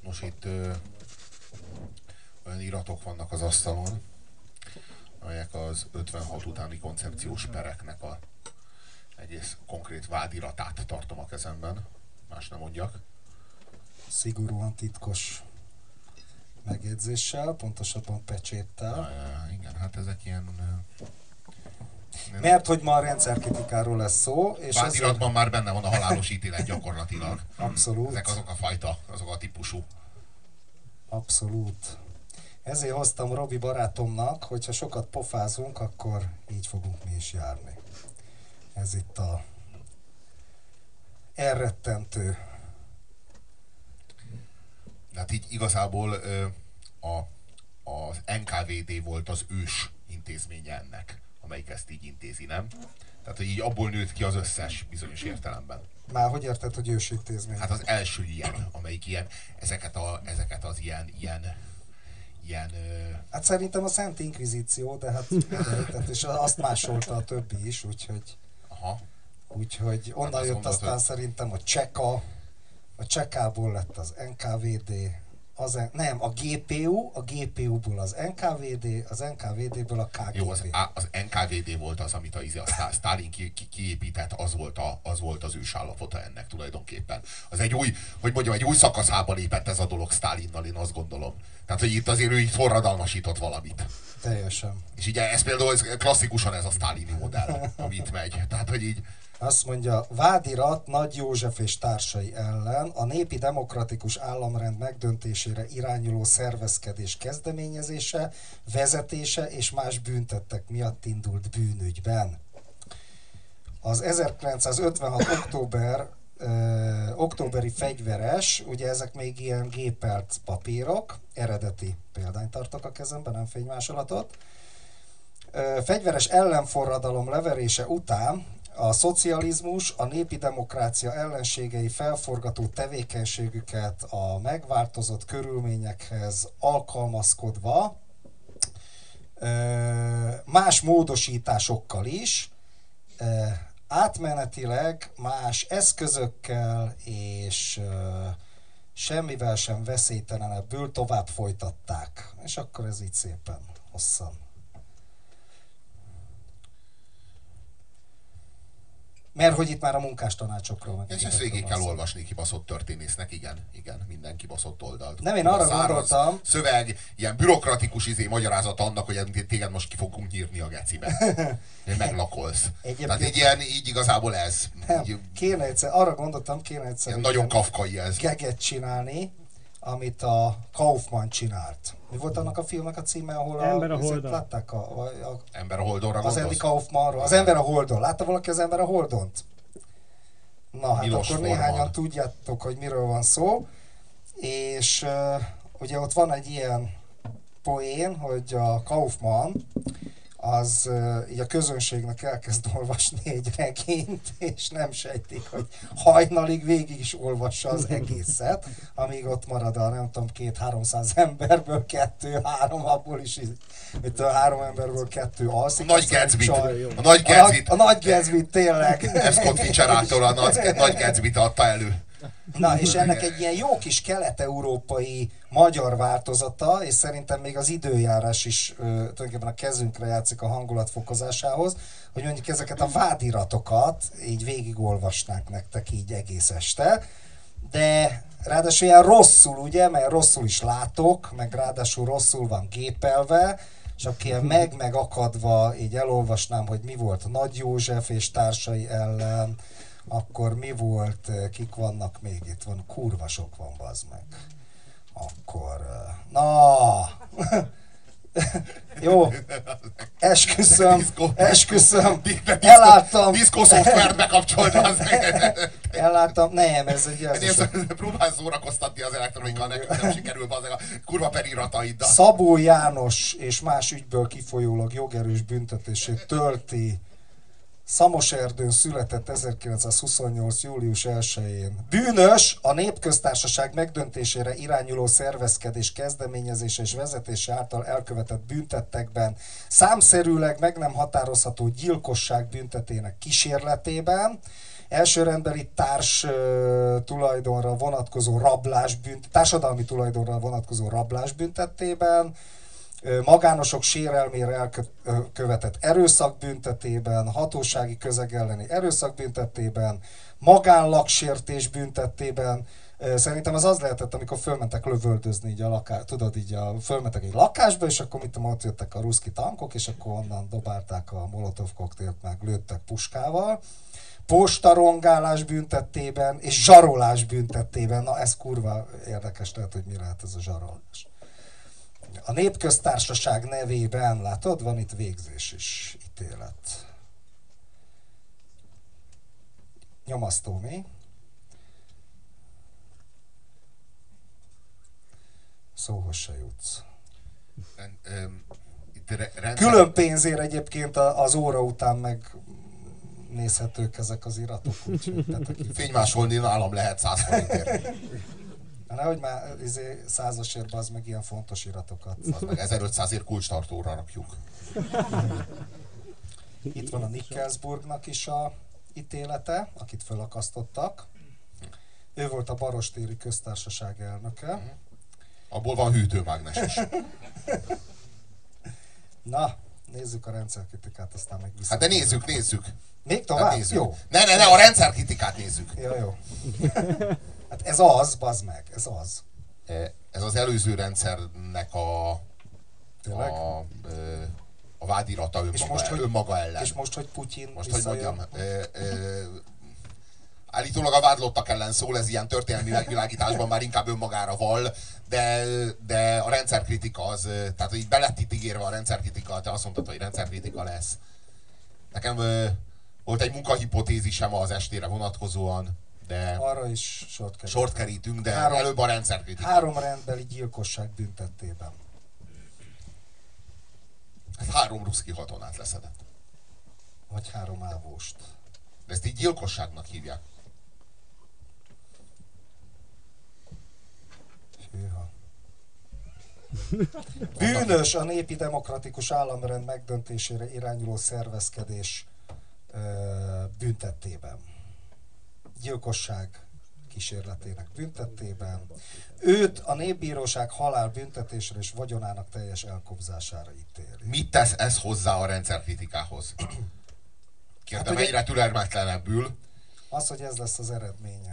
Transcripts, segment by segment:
Most itt olyan iratok vannak az asztalon, amelyek az 56 utáni koncepciós pereknek a egész konkrét vádiratát tartom a kezemben. Más nem mondjak. Szigorúan titkos megjegyzéssel, pontosabban pecséttel. Igen, hát ezek ilyen... Mert hogy ma a rendszerkritikáról lesz szó. És vádiratban már benne van a halálos ítélet gyakorlatilag. Abszolút. Ezek azok a fajta, azok a típusú. Abszolút. Ezért hoztam Robi barátomnak, hogyha sokat pofázunk, akkor így fogunk mi is járni. Ez itt a elrettentő. Hát így igazából az NKVD volt az ős intézménye ennek, amelyik ezt így intézi, nem? Tehát, hogy így abból nőtt ki az összes bizonyos értelemben. Már hogy érted, hogy ős intézmény? Hát az első ilyen, amelyik ilyen, ezeket az ilyen Hát szerintem a Szent Inkvizíció, de hát és azt másolta a többi is, úgyhogy... Aha. Úgyhogy onnan hát jött mondod, aztán hogy... szerintem a Csekából lett az NKVD, nem, a GPU-ból az NKVD, az NKVD-ből a KGB. Jó, az NKVD volt az, amit a Sztálin kiépített, az volt az ősállapota ennek tulajdonképpen. Az egy új, hogy mondjam, egy új szakaszába lépett ez a dolog Sztálinnal, én azt gondolom. Tehát, hogy itt azért ő így forradalmasított valamit. Teljesen. És ugye ez például klasszikusan ez a sztálini modell, amit megy. Tehát, hogy így... Azt mondja, vádirat Nagy József és társai ellen a népi demokratikus államrend megdöntésére irányuló szervezkedés kezdeményezése, vezetése és más bűntettek miatt indult bűnügyben. Az 1956. októberi fegyveres, ugye ezek még ilyen gépelt papírok, eredeti példányt tartok a kezemben, nem fénymásolatot. Fegyveres ellenforradalom leverése után a szocializmus, a népi demokrácia ellenségei felforgató tevékenységüket a megváltozott körülményekhez alkalmazkodva, más módosításokkal is, átmenetileg más eszközökkel és semmivel sem veszélytelenebbül tovább folytatták. És akkor ez így szépen hosszan. Mert hogy itt már a munkástanácsokról meg... És ezt végig kell olvasni kibaszott történésznek, igen, minden kibaszott oldalt. Nem, én arra gondoltam... Szöveg, ilyen bürokratikus magyarázat annak, hogy téged most ki fogunk nyírni a gecibe. Meglakolsz. Tehát így igazából ez. Nem, kéne egyszer, arra gondoltam, kéne egyszer... Nagyon kafkai ez. Geget csinálni, amit a Kaufman csinált. Mi volt annak a filmnek a címe, ahol Ember a Holdon. Látták Ember a Holdonra az gondolsz? Andy Kaufmanról. Az Ember a Holdon. Látta valaki az Ember a Holdont? Na hát Milos akkor Forman. néhányan tudjátok, hogy miről van szó. És ugye ott van egy ilyen poén, hogy a Kaufman az így a közönségnek elkezd olvasni egy regényt, és nem sejtik, hogy hajnalig végig is olvassa az egészet, amíg ott marad a nem tudom 200-300 emberből 2-3, abból is itt a 3 emberből 2 alszik. A Nagy Gatsby-t. A Nagy Gatsby-t tényleg. Scott Fitzgeraldtól a Nagy Gatsby-t adta elő. Na, és ennek egy ilyen jó kis kelet-európai magyar változata, és szerintem még az időjárás is tulajdonképpen a kezünkre játszik a hangulat fokozásához, hogy mondjuk ezeket a vádiratokat így végigolvasnánk nektek így egész este, de ráadásul ilyen rosszul, ugye, mert rosszul is látok, meg ráadásul rosszul van gépelve, és akkor ilyen meg-akadva így elolvasnám, hogy mi volt Nagy József és társai ellen, akkor mi volt, kik vannak még itt? Van, kurva sok van, bazd meg. Akkor, na! Jó, esküszöm, elálltam. Diszkó szoftvert bekapcsolta az Elálltam, nem, ez egy... Próbálj szórakoztatni az elektronika, nekünk nem sikerül a kurva perirataiddal. Szabó János és más ügyből kifolyólag jogerős büntetését tölti. Szamoserdőn született 1928. július 1-én. Bűnös a népköztársaság megdöntésére irányuló szervezkedés kezdeményezése és vezetése által elkövetett büntettekben, számszerűleg meg nem határozható gyilkosság büntetének kísérletében, elsőrendbeli tulajdonra vonatkozó társadalmi tulajdonra vonatkozó rablás büntettében, magánosok sérelmére elkövetett erőszak büntetében, hatósági közeg elleni erőszak büntetében, magánlagsértés büntetében. Szerintem az lehetett, amikor fölmentek lövöldözni így a tudod, így fölmentek egy lakásba, és akkor mit tudom, ott jöttek a ruszki tankok, és akkor onnan dobálták a molotov koktélt, meg lőttek puskával. Postarongálás büntettében és zsarolás büntettében. Na ez kurva érdekes lehet, hogy mi lehet ez a zsarolás. A Népköztársaság nevében, látod, van itt végzés is, ítélet. Nyomasztó, mi? Szóhoz se jutsz. Külön pénzért egyébként az óra után megnézhetők ezek az iratok. Fénymásolni nálam lehet 100 forintért. Nehogy már 100-asért az meg ilyen fontos iratokat. Az meg 1500-ért kulcstartóra rakjuk. Itt van a Nickelsburgnak is a ítélete, akit felakasztottak. Ő volt a Barostéri Köztársaság elnöke. Abból van hűtőmágnes is. Na, nézzük a rendszerkritikát, aztán meg vissza. Hát de nézzük. Még tovább? Hát nézzük. Jó. Ne, a rendszerkritikát nézzük. Jó. Hát ez az, bazd meg, ez az. Ez az előző rendszernek a vádirata önmaga ellen. És most, hogy Putyin most, hogy mondjam, állítólag a vádlottak ellen szól, ez ilyen történelmi megvilágításban már inkább önmagára vall, de a rendszerkritika az, tehát így be lett itt ígérve a rendszerkritika, te azt mondtad, hogy rendszerkritika lesz. Nekem volt egy munkahipotézisem az estére vonatkozóan, de arra is sort kerítünk, de előbb a rendszerkritika. 3 rendbeli gyilkosság büntettében. 3 ruszki katonát leszedett. Vagy 3 ávóst. De ezt így gyilkosságnak hívják. Hűha. Bűnös a népi demokratikus államrend megdöntésére irányuló szervezkedés büntettében. Gyilkosság kísérletének büntettében. Őt a népbíróság halálbüntetésre és vagyonának teljes elkobzására ítéli. Mit tesz ez hozzá a rendszerkritikához? Kérdem, hát, egyre türelmetlenebbül. Az, hogy ez lesz az eredménye.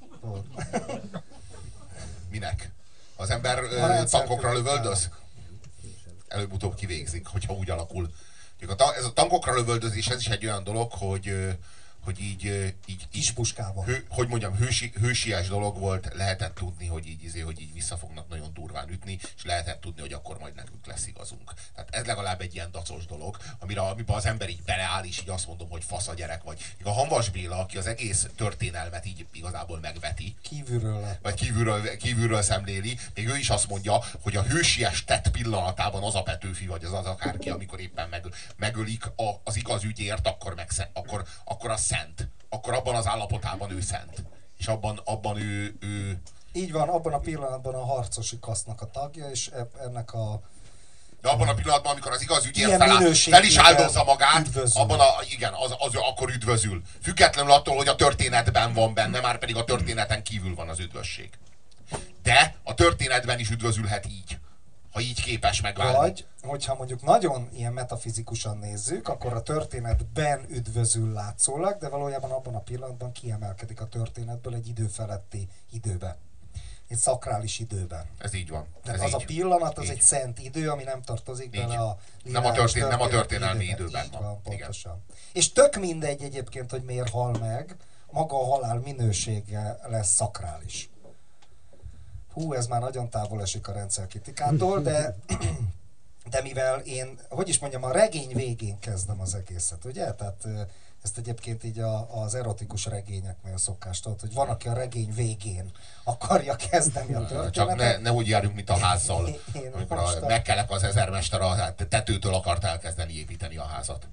Minek? Az ember tankokra lövöldöz? Előbb-utóbb kivégzik, hogyha úgy alakul. Ez a tankokra lövöldözés, ez is egy olyan dolog, hogy így kispuskával. Hogy mondjam, hősies dolog volt, lehetett tudni, hogy így vissza fognak nagyon durván ütni, és lehetett tudni, hogy akkor majd nekünk lesz igazunk. Tehát ez legalább egy ilyen dacos dolog, amiben az ember így beleáll, és így azt mondom, hogy fasz a gyerek vagy. A Hamvas Béla, aki az egész történelmet így igazából megveti. Vagy kívülről szemléli, még ő is azt mondja, hogy a hősies tett pillanatában az a Petőfi, vagy az akárki, amikor éppen megölik az igaz ügyért, akkor az szent. Akkor abban az állapotában ő szent. És abban ő... Így van, abban a pillanatban a harcosi kasznak a tagja, és ennek a... De abban a pillanatban, amikor az igaz ügyért fel is áldozza magát, abban az akkor üdvözül. Függetlenül attól, hogy a történetben van benne, már pedig a történeten kívül van az üdvösség. De a történetben is üdvözülhet így, ha így képes megválni. Vagy, hogyha mondjuk nagyon ilyen metafizikusan nézzük, akkor a történetben üdvözül látszólag, de valójában abban a pillanatban kiemelkedik a történetből egy idő feletti időbe. Egy szakrális időben. Ez így van. Ez az így. A pillanat, az így. Egy szent idő, ami nem tartozik bele a nem a történelmi időben van. Pontosan. És tök mindegy egyébként, hogy miért hal meg, maga a halál minősége lesz szakrális. Hú, ez már nagyon távol esik a rendszerkritikától, de mivel én, hogy is mondjam, a regény végén kezdem az egészet, ugye? Tehát ezt egyébként így az erotikus regényeknél szokás, tudod, hogy van, aki a regény végén akarja kezdeni a történetet. Csak ne úgy járjunk, mint a házzal, amikor Megkelek az ezermester a tetőtől akart elkezdeni építeni a házat.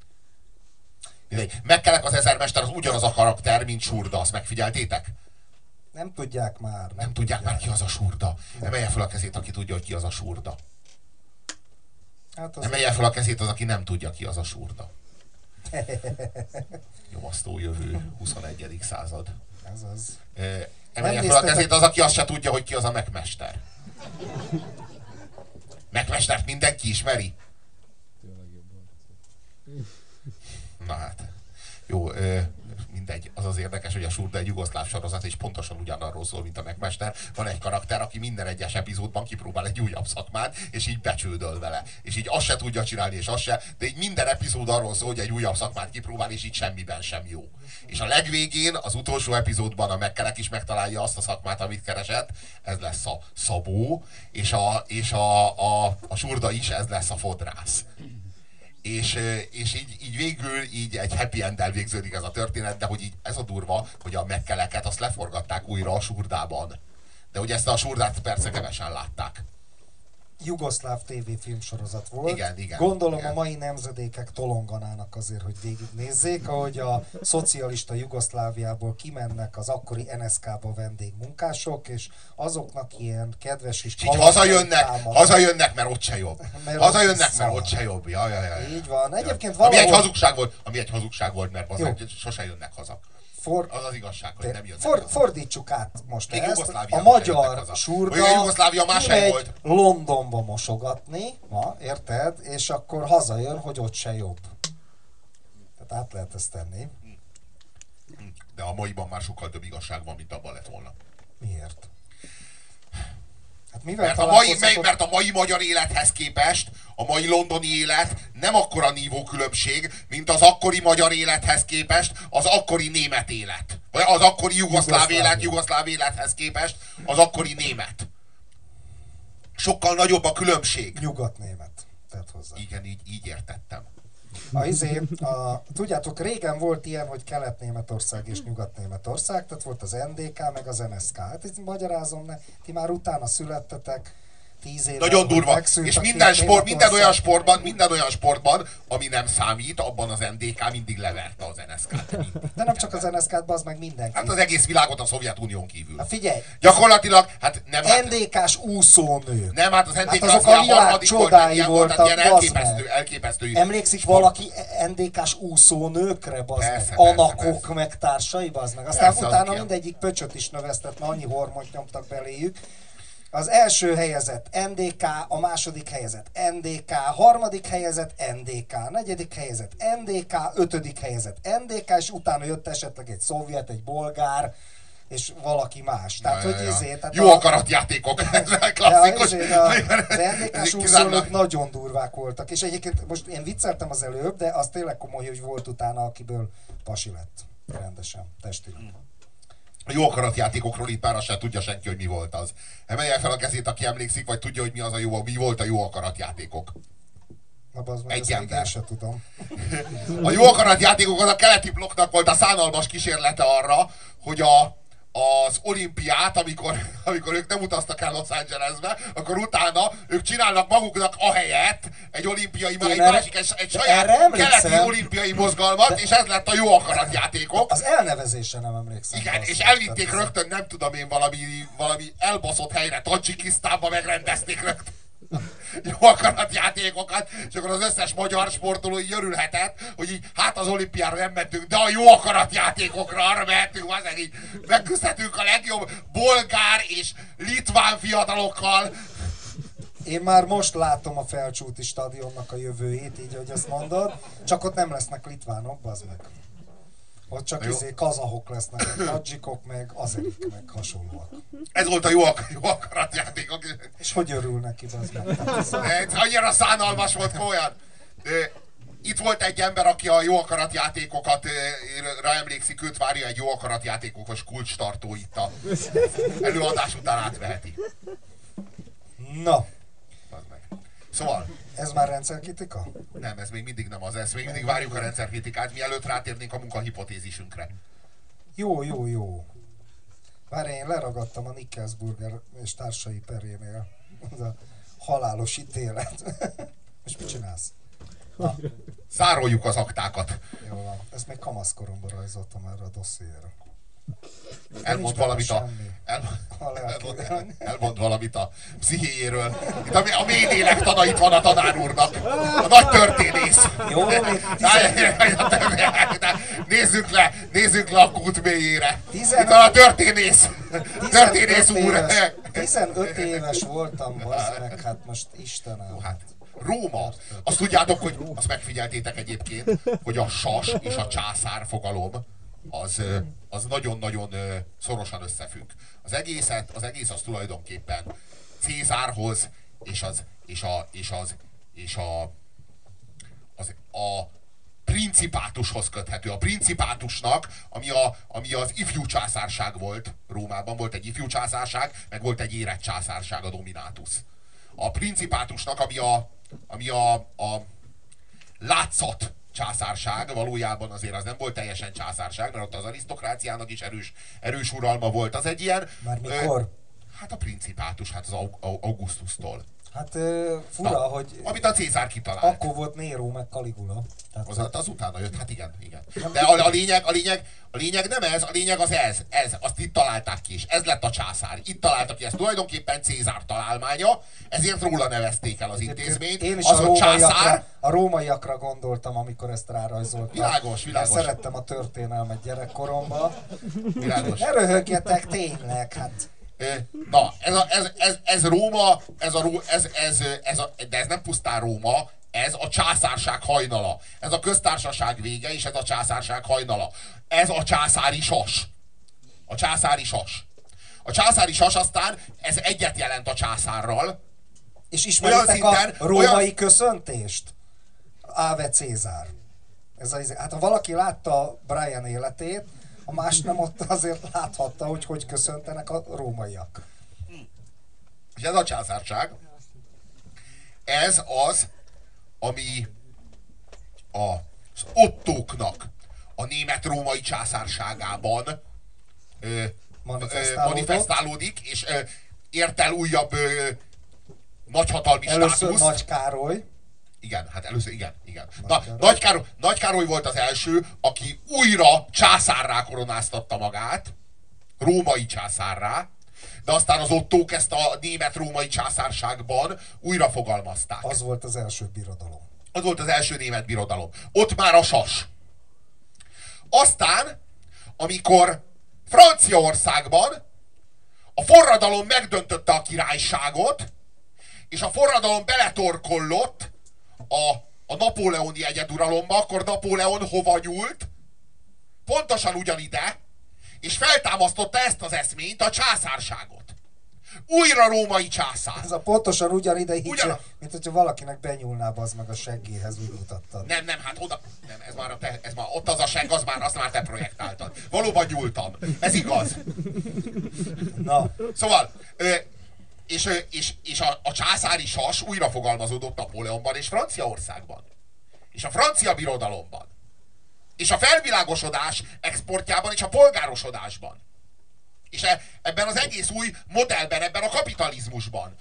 Megkelek az ezermester az ugyanaz a karakter, mint Surda, azt megfigyeltétek? Nem tudják már. Nem tudják már, ki az a Surda. Emelje fel a kezét, aki tudja, hogy ki az a Surda. Hát emelje fel a kezét az, aki nem tudja, ki az a Surda. Nyomasztó jövő, 21. század. Ez az. Emelje fel a kezét az, aki azt se tudja, hogy ki az a megmester. Megmestert mindenki ismeri? Na hát. Jó, mindegy. Az az érdekes, hogy a Surda egy jugoszláv sorozat, és pontosan ugyanarról szól, mint a Megmester. Van egy karakter, aki minden egyes epizódban kipróbál egy újabb szakmát, és így becsődöl vele. És így azt se tudja csinálni, és azt se, de így minden epizód arról szól, hogy egy újabb szakmát kipróbál, és így semmiben sem jó. És a legvégén, az utolsó epizódban a Megkerek is megtalálja azt a szakmát, amit keresett, ez lesz a szabó, és a Surda is, ez lesz a fodrász. És így végül így egy happy end-del végződik ez a történet, de hogy így ez a durva, hogy a Megkeleket azt leforgatták újra a Surdában. De hogy ezt a Surdát persze kevesen látták. Jugoszláv tévéfilmsorozat volt. Igen. Gondolom igen. A mai nemzedékek tolonganának azért, hogy végignézzék, ahogy a szocialista Jugoszláviából kimennek az akkori NSZK-ba vendégmunkások, és azoknak ilyen kedves és így hazajönnek, mert ott se jobb. Hazajönnek, mert ott se jobb. Ja. Így van. Egyébként valahol... Ami egy hazugság volt, mert sose jönnek haza. Az az igazság, hogy nem jönnek. Fordítsuk át most még ezt. A magyar Surda kimegy Londonba mosogatni, érted? És akkor hazajön, hogy ott se jobb. Tehát át lehet ezt tenni. De a maiban már sokkal több igazság van, mint abban lett volna. Miért? Hát mert a mai magyar élethez képest a mai londoni élet nem akkora nívókülönbség, mint az akkori magyar élethez képest az akkori német élet. Vagy az akkori jugoszláv élethez képest az akkori német. Sokkal nagyobb a különbség. Nyugatnémet tett hozzá. Igen, így értettem. Tudjátok, régen volt ilyen, hogy Kelet-Németország és Nyugat-Németország, tehát volt az NDK, meg az NSK. Hát itt magyarázom, ti már utána születtetek, 10 éve. Nagyon durva. És minden olyan sportban, ami nem számít, abban az NDK mindig leverte az NSK-t. De nem csak az NSK-t, az meg mindenki. Hát az egész világot a Szovjetunión kívül. Hát figyelj! Gyakorlatilag, hát nem... NDK-s úszónők. Nem, hát az NDK azok a világ csodái voltak, elképesztő. Emlékszik valaki NDK-s úszónőkre, bazd Anakok meg társai, bazd meg. Aztán utána mindegyik pöcsöt is növesztett, mert annyi hormont nyomtak beléjük. Az első helyezett NDK, a második helyezett NDK, harmadik helyezett NDK, negyedik helyezett NDK, ötödik helyezett NDK, és utána jött esetleg egy szovjet, egy bolgár, és valaki más. Tehát, hogy tehát jó akaratjátékok, ez klasszikus. Az NDK-s úszónők nagyon durvák voltak, és egyébként most én vicceltem az előbb, de az tényleg komoly, hogy volt utána, akiből pasi lett rendesen, testileg. A jó akaratjátékokról itt már azt sem tudja senki, hogy mi volt az. Emelje fel a kezét, aki emlékszik, vagy tudja, hogy mi volt a jó akaratjátékok. Egy ember. Én sem tudom. A jó akaratjátékok az a keleti blokknak volt a szánalmas kísérlete arra, hogy az olimpiát, amikor ők nem utaztak el Los Angelesbe, akkor utána ők csinálnak maguknak ahelyett egy olimpiai, egy saját keleti olimpiai mozgalmat, és ez lett a jó akaratjátékok. Az elnevezésre nem emlékszem. Igen, és elvitték rögtön, nem tudom én, valami elbaszott helyre, Tadzsikisztánba megrendezték rögtön jó akaratjátékokat, és akkor az összes magyar sportoló így örülhetett, hogy így, hát az olimpiára nem mentünk, de a jó akaratjátékokra arra mehetünk, azért így megküzdhetünk a legjobb bolgár és litván fiatalokkal. Én már most látom a Felcsúti stadionnak a jövőjét, így, hogy ezt mondod, csak ott nem lesznek litvánok, bazd meg. Ott csak kazahok lesznek, tadzsikok, meg azerik, meg hasonlóak. Ez volt a jó akaratjátékok. És hogy örül neki, bazd meg? Annyira szánalmas volt komolyan. Itt volt egy ember, aki a jó akaratjátékokat emlékszik, őt várja egy jó akaratjátékokos kulcstartó itt a előadás után átveheti. Na. Szóval... Ez már rendszerkritika? Nem, ez még mindig nem az. Ezt még mindig várjuk a rendszerkritikát, mielőtt rátérnénk a munkahipotézisünkre. Jó. Várj, én leragadtam a Nickelsburger és társai perénél. Ez a halálos ítélet. És mit csinálsz? Zároljuk az aktákat. Jó van. Ezt még kamaszkoromban rajzoltam erre a dossziéra. Elmond valamit elmond valamit a pszichéjéről. Itt a mély lélektan itt van a tanár úrnak. A nagy történész. Jó, nézzük le a kút mélyére. Itt van a történész. Történész úr. 15 éves voltam, bazd meg, hát most Istenem. Hát, Róma. Azt tudjátok, hogy azt megfigyeltétek egyébként, hogy a sas és a császár fogalom az nagyon-nagyon szorosan összefügg. Az egész az tulajdonképpen Cézárhoz és a principátushoz köthető. A principátusnak, ami az ifjú császárság volt Rómában, volt egy ifjú császárság, meg volt egy érett császárság, a dominatus. A principátusnak, ami a látszat császárság, valójában azért az nem volt teljesen császárság, mert ott az arisztokráciának is erős uralma volt. Az egy ilyen... Már mikor? Hát a principátus, hát az Augustus-tól. Hát fura, hogy... Amit a Cézár kitalált. Akkor volt Nero meg Caligula. Az utána jött, hát igen. De a lényeg nem ez, a lényeg az ez. Azt itt találták ki, és ez lett a császár. Itt találtak ki, ez tulajdonképpen Cézár találmánya, ezért róla nevezték el az intézményt. Én is az a rómaiakra gondoltam, amikor ezt rárajzoltam. Világos. Szerettem a történelmet gyerekkoromban. Világos. Ne röhögjetek, tényleg, hát... Na, ez Róma, de ez nem pusztán Róma, ez a császárság hajnala. Ez a köztársaság vége, és ez a császárság hajnala. Ez a császári sas. A császári sas. A császári sas aztán, ez egyet jelent a császárral. És ismeritek a római köszöntést? Ave Cézár. Hát ha valaki látta Brian életét, a más nem, ott azért láthatta, hogy köszöntenek a rómaiak. És ez a császárság, ez az, ami az Ottóknak a német-római császárságában manifestálódik, és ért el újabb nagyhatalmi státuszt. Először Nagy Károly. Igen, hát először, igen. Nagy Károly volt az első, aki újra császárrá koronáztatta magát, római császárrá, de aztán az Ottók ezt a német-római császárságban újra fogalmazták. Az volt az első birodalom. Az volt az első német birodalom. Ott már a sas. Aztán, amikor Franciaországban a forradalom megdöntötte a királyságot, és a forradalom beletorkollott a napóleoni egyeduralomba, akkor Napóleon hova nyúlt? Pontosan ugyanide, és feltámasztotta ezt az eszményt, a császárságot. Újra római császár. Ez a pontosan ugyanide így, mint hogyha valakinek benyúlná az meg a seggéhez, úgy mutattad. Nem, hát oda, nem, ez már ott az a segg, azt már te projektáltad. Valóban nyúltam. Ez igaz. Na. Szóval, és a császári sas újra fogalmazódott Napóleonban és Franciaországban. És a francia birodalomban. És a felvilágosodás exportjában és a polgárosodásban. És ebben az egész új modellben, ebben a kapitalizmusban.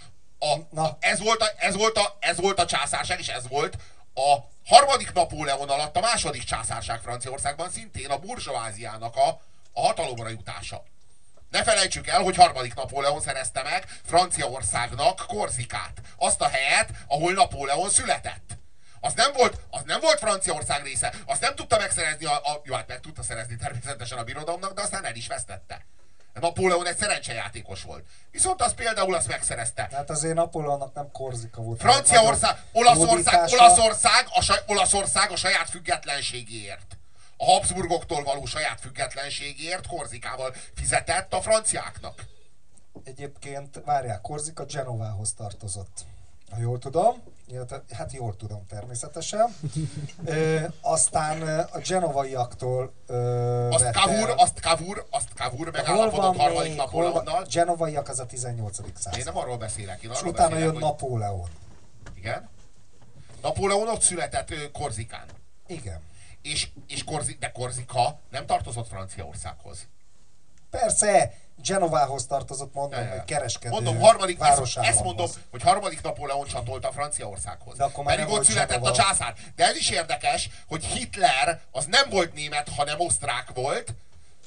Ez volt a császárság, és ez volt a harmadik Napóleon alatt a második császárság Franciaországban, szintén a burzsóáziának a hatalomra jutása. Ne felejtsük el, hogy harmadik Napóleon szerezte meg Franciaországnak Korzikát. Azt a helyet, ahol Napóleon született. Az nem volt Franciaország része. Azt nem tudta megszerezni, jó, hát meg tudta szerezni természetesen a birodalomnak, de aztán el is vesztette. Napóleon egy szerencsejátékos volt. Viszont az például azt megszerezte. Hát azért Napóleonnak nem Korzika volt. Franciaország, Olaszország a saját függetlenségéért. A Habsburgoktól való saját függetlenségért Korzikával fizetett a franciáknak. Egyébként, várják, Korzika Genovához tartozott. Ha jól tudom, hát jól tudom természetesen. Aztán a genovaiaktól Azt Cavour megállapodott harmadik Napóleonnal. Genovaiak az a 18. század. Én nem arról beszélek. És utána jön Napóleon. Igen? Napóleon ott született Korzikán. Igen. De Korzika nem tartozott Franciaországhoz. Persze, Genovához tartozott, mondom, hogy kereskedő ezt mondom, hogy harmadik Napóleon csatolta Franciaországhoz. Pedig ott született a császár. De ez is érdekes, hogy Hitler az nem volt német, hanem osztrák volt,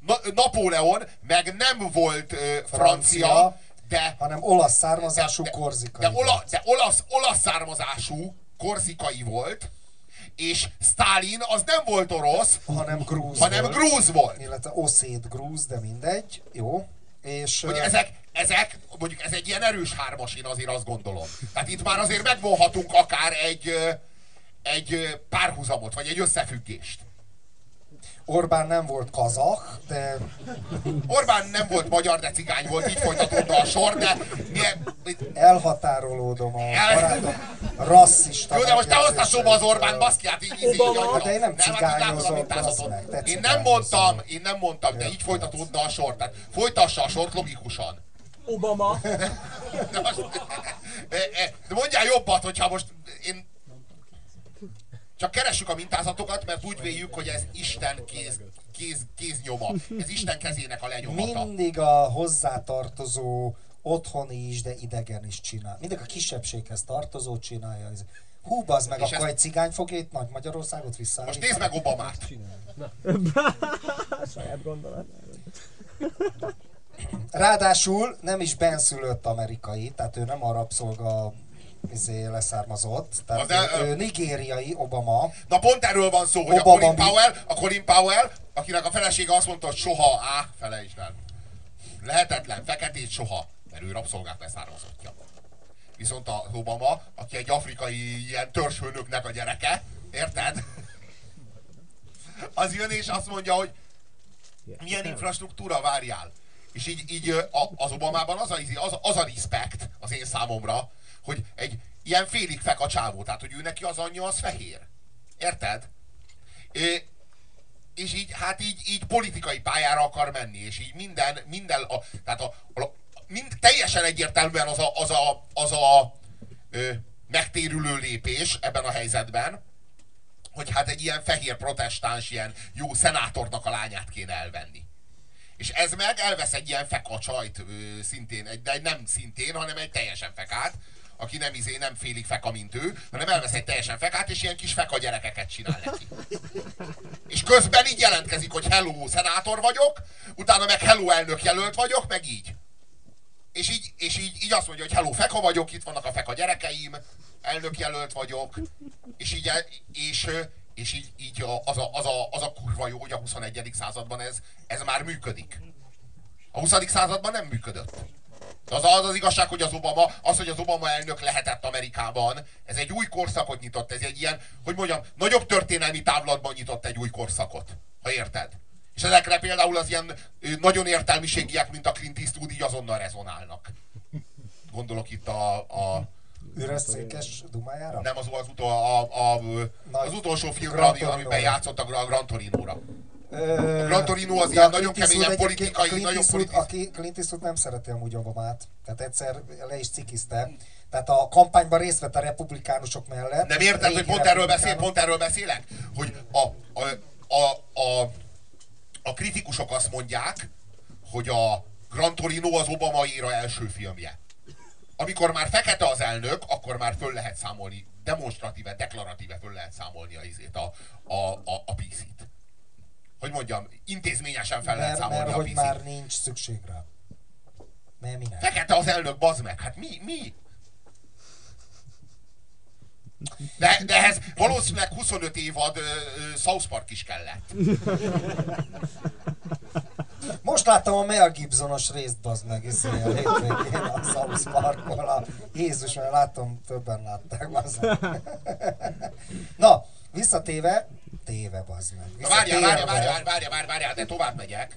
Napóleon meg nem volt francia, de... hanem olasz származású korzikai. De olasz származású korzikai volt, és Sztálin az nem volt orosz, hanem grúz volt. Illetve oszét grúz, de mindegy. Jó. És... Hogy ezek, mondjuk ez egy ilyen erős hármas, én azért azt gondolom. Tehát itt már azért megvonhatunk akár egy párhuzamot, vagy egy összefüggést. Orbán nem volt kazah, de... Orbán nem volt magyar, de cigány volt, így folytatódna a sor, de... Elhatárolódom a barátom rasszista. Jó, de most te hoztad szóba az Orbán baszkiát, így de én nem cigányozom, én nem mondtam, de így folytatódna a sor. Tehát folytassa a sort logikusan. Obama. De mondjál jobbat, hogyha most én... Csak keressük a mintázatokat, mert úgy véljük, hogy ez Isten kéznyoma. Ez Isten kezének a lenyomata. Mindig a hozzátartozó otthoni is, de idegen is csinál. Mindig a kisebbséghez tartozó csinálja. Hú, bazd meg, akkor egy cigány fogja itt Nagy Magyarországot visszaállítani. Most nézd meg Obamát! Saját gondolat. Ráadásul nem is benszülött amerikai, tehát ő nem a rabszolga leszármazott, tehát ő nigériai, Obama. Na pont erről van szó, hogy a Colin Powell, akinek a felesége azt mondta, hogy soha, felejtsd el. Lehetetlen, feketét soha, mert ő rabszolgák leszármazottja. Viszont az Obama, aki egy afrikai ilyen törzshőnöknek a gyereke, érted? Az jön és azt mondja, hogy milyen infrastruktúra, várjál. És így az Obamában az a respekt az én számomra, hogy egy ilyen félig fek a csávó, tehát hogy ő neki az anyja az fehér. Érted? És így, hát így politikai pályára akar menni, és így teljesen egyértelműen az a megtérülő lépés ebben a helyzetben, hogy hát egy ilyen fehér protestáns, ilyen jó szenátornak a lányát kéne elvenni. És ez meg elvesz egy ilyen fekacsajt szintén, de nem szintén, hanem egy teljesen fekát, aki nem félig feka, mint ő, hanem elvesz egy teljesen fekát, és ilyen kis feka gyerekeket csinál neki. És közben így jelentkezik, hogy hello, szenátor vagyok, utána meg hello, elnök jelölt vagyok, meg így. És így azt mondja, hogy hello, feka vagyok, itt vannak a feka gyerekeim, elnök jelölt vagyok, és így az a kurva jó, hogy a 21. században ez már működik. A 20. században nem működött. De az igazság, hogy hogy az Obama elnök lehetett Amerikában, ez egy új korszakot nyitott, ez egy ilyen, hogy mondjam, nagyobb történelmi távlatban nyitott egy új korszakot, ha érted. És ezekre például az ilyen nagyon értelmiségiek, mint a Clint Eastwood, így azonnal rezonálnak. Gondolok itt a üres székes dumájára? Nem, az utolsó filmre, amiben játszott a Gran Torino-ra. A Gran Torino az ilyen nagyon keményen politikai, Clint Eastwood nem szereti amúgy Obamát, tehát egyszer le is cikizte. Tehát a kampányban részt vett a republikánusok mellett. Nem érted, hogy pont erről beszélek? Hogy a kritikusok azt mondják, hogy a Gran Torino az Obama éra első filmje. Amikor már fekete az elnök, akkor már föl lehet számolni, demonstratíve, deklaratíve föl lehet számolni a PC-t. Hogy mondjam, intézményesen fel lehet számolni mert a hogy PC-t. Már nincs szükség rá. Mert minek? Fekete az elnök, bazd meg, hát mi? De ehhez valószínűleg 25 évad South Park is kellett. Most láttam a Mel Gibsonos részt, bazd meg, a hétvégén a South Parkból. Jézus, mert láttam, többen látták, bazd meg. Na, visszatéve, bazd meg. Várjál, de tovább megyek.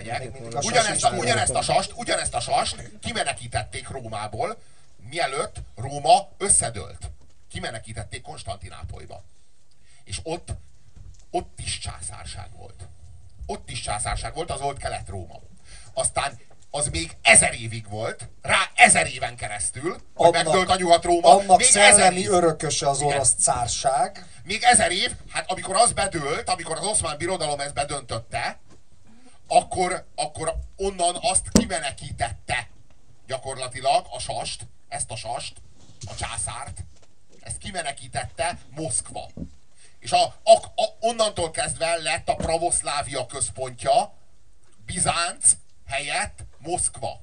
Ugyanezt a sast kimenekítették Rómából, mielőtt Róma összedőlt. Kimenekítették Konstantinápolyba. És ott is császárság volt. Az volt Kelet-Róma. Aztán az még 1000 évig volt, rá 1000 éven keresztül, hogy megdőlt a Nyugat-Róma. Annak még szellemi örököse az orosz cárság. Még 1000 év, hát amikor az bedőlt, amikor az Oszmán Birodalom ezt bedöntötte, akkor onnan azt kimenekítette gyakorlatilag ezt a sast, a császárt, ezt kimenekítette Moszkva. És onnantól kezdve lett a pravoszlávia központja Bizánc helyett Moszkva.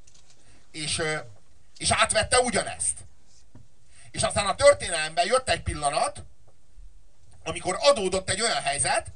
És átvette ugyanezt. És aztán a történelemben jött egy pillanat, amikor adódott egy olyan helyzet,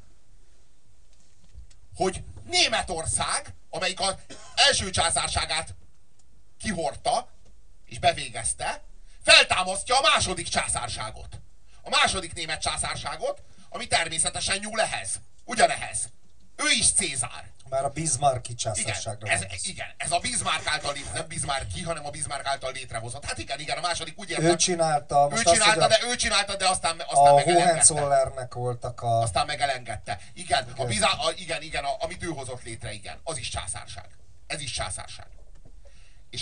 hogy Németország, amelyik az első császárságát kihordta és bevégezte, feltámasztja a második császárságot. A második német császárságot, ami természetesen nyúl ehhez. Ugyanehhez. Ő is Cézár. Már a Bismarcki császárságra. Igen, ez a Bismarck által nem Bismarcki, hanem a Bismarck által létrehozott. Hát igen, a második úgy értem. Ő csinálta, ő csinálta, de aztán a Hohenzollernnek voltak a... Aztán megelengedte. Igen, igen, amit ő hozott létre, igen. Az is császárság. Ez is császárság. És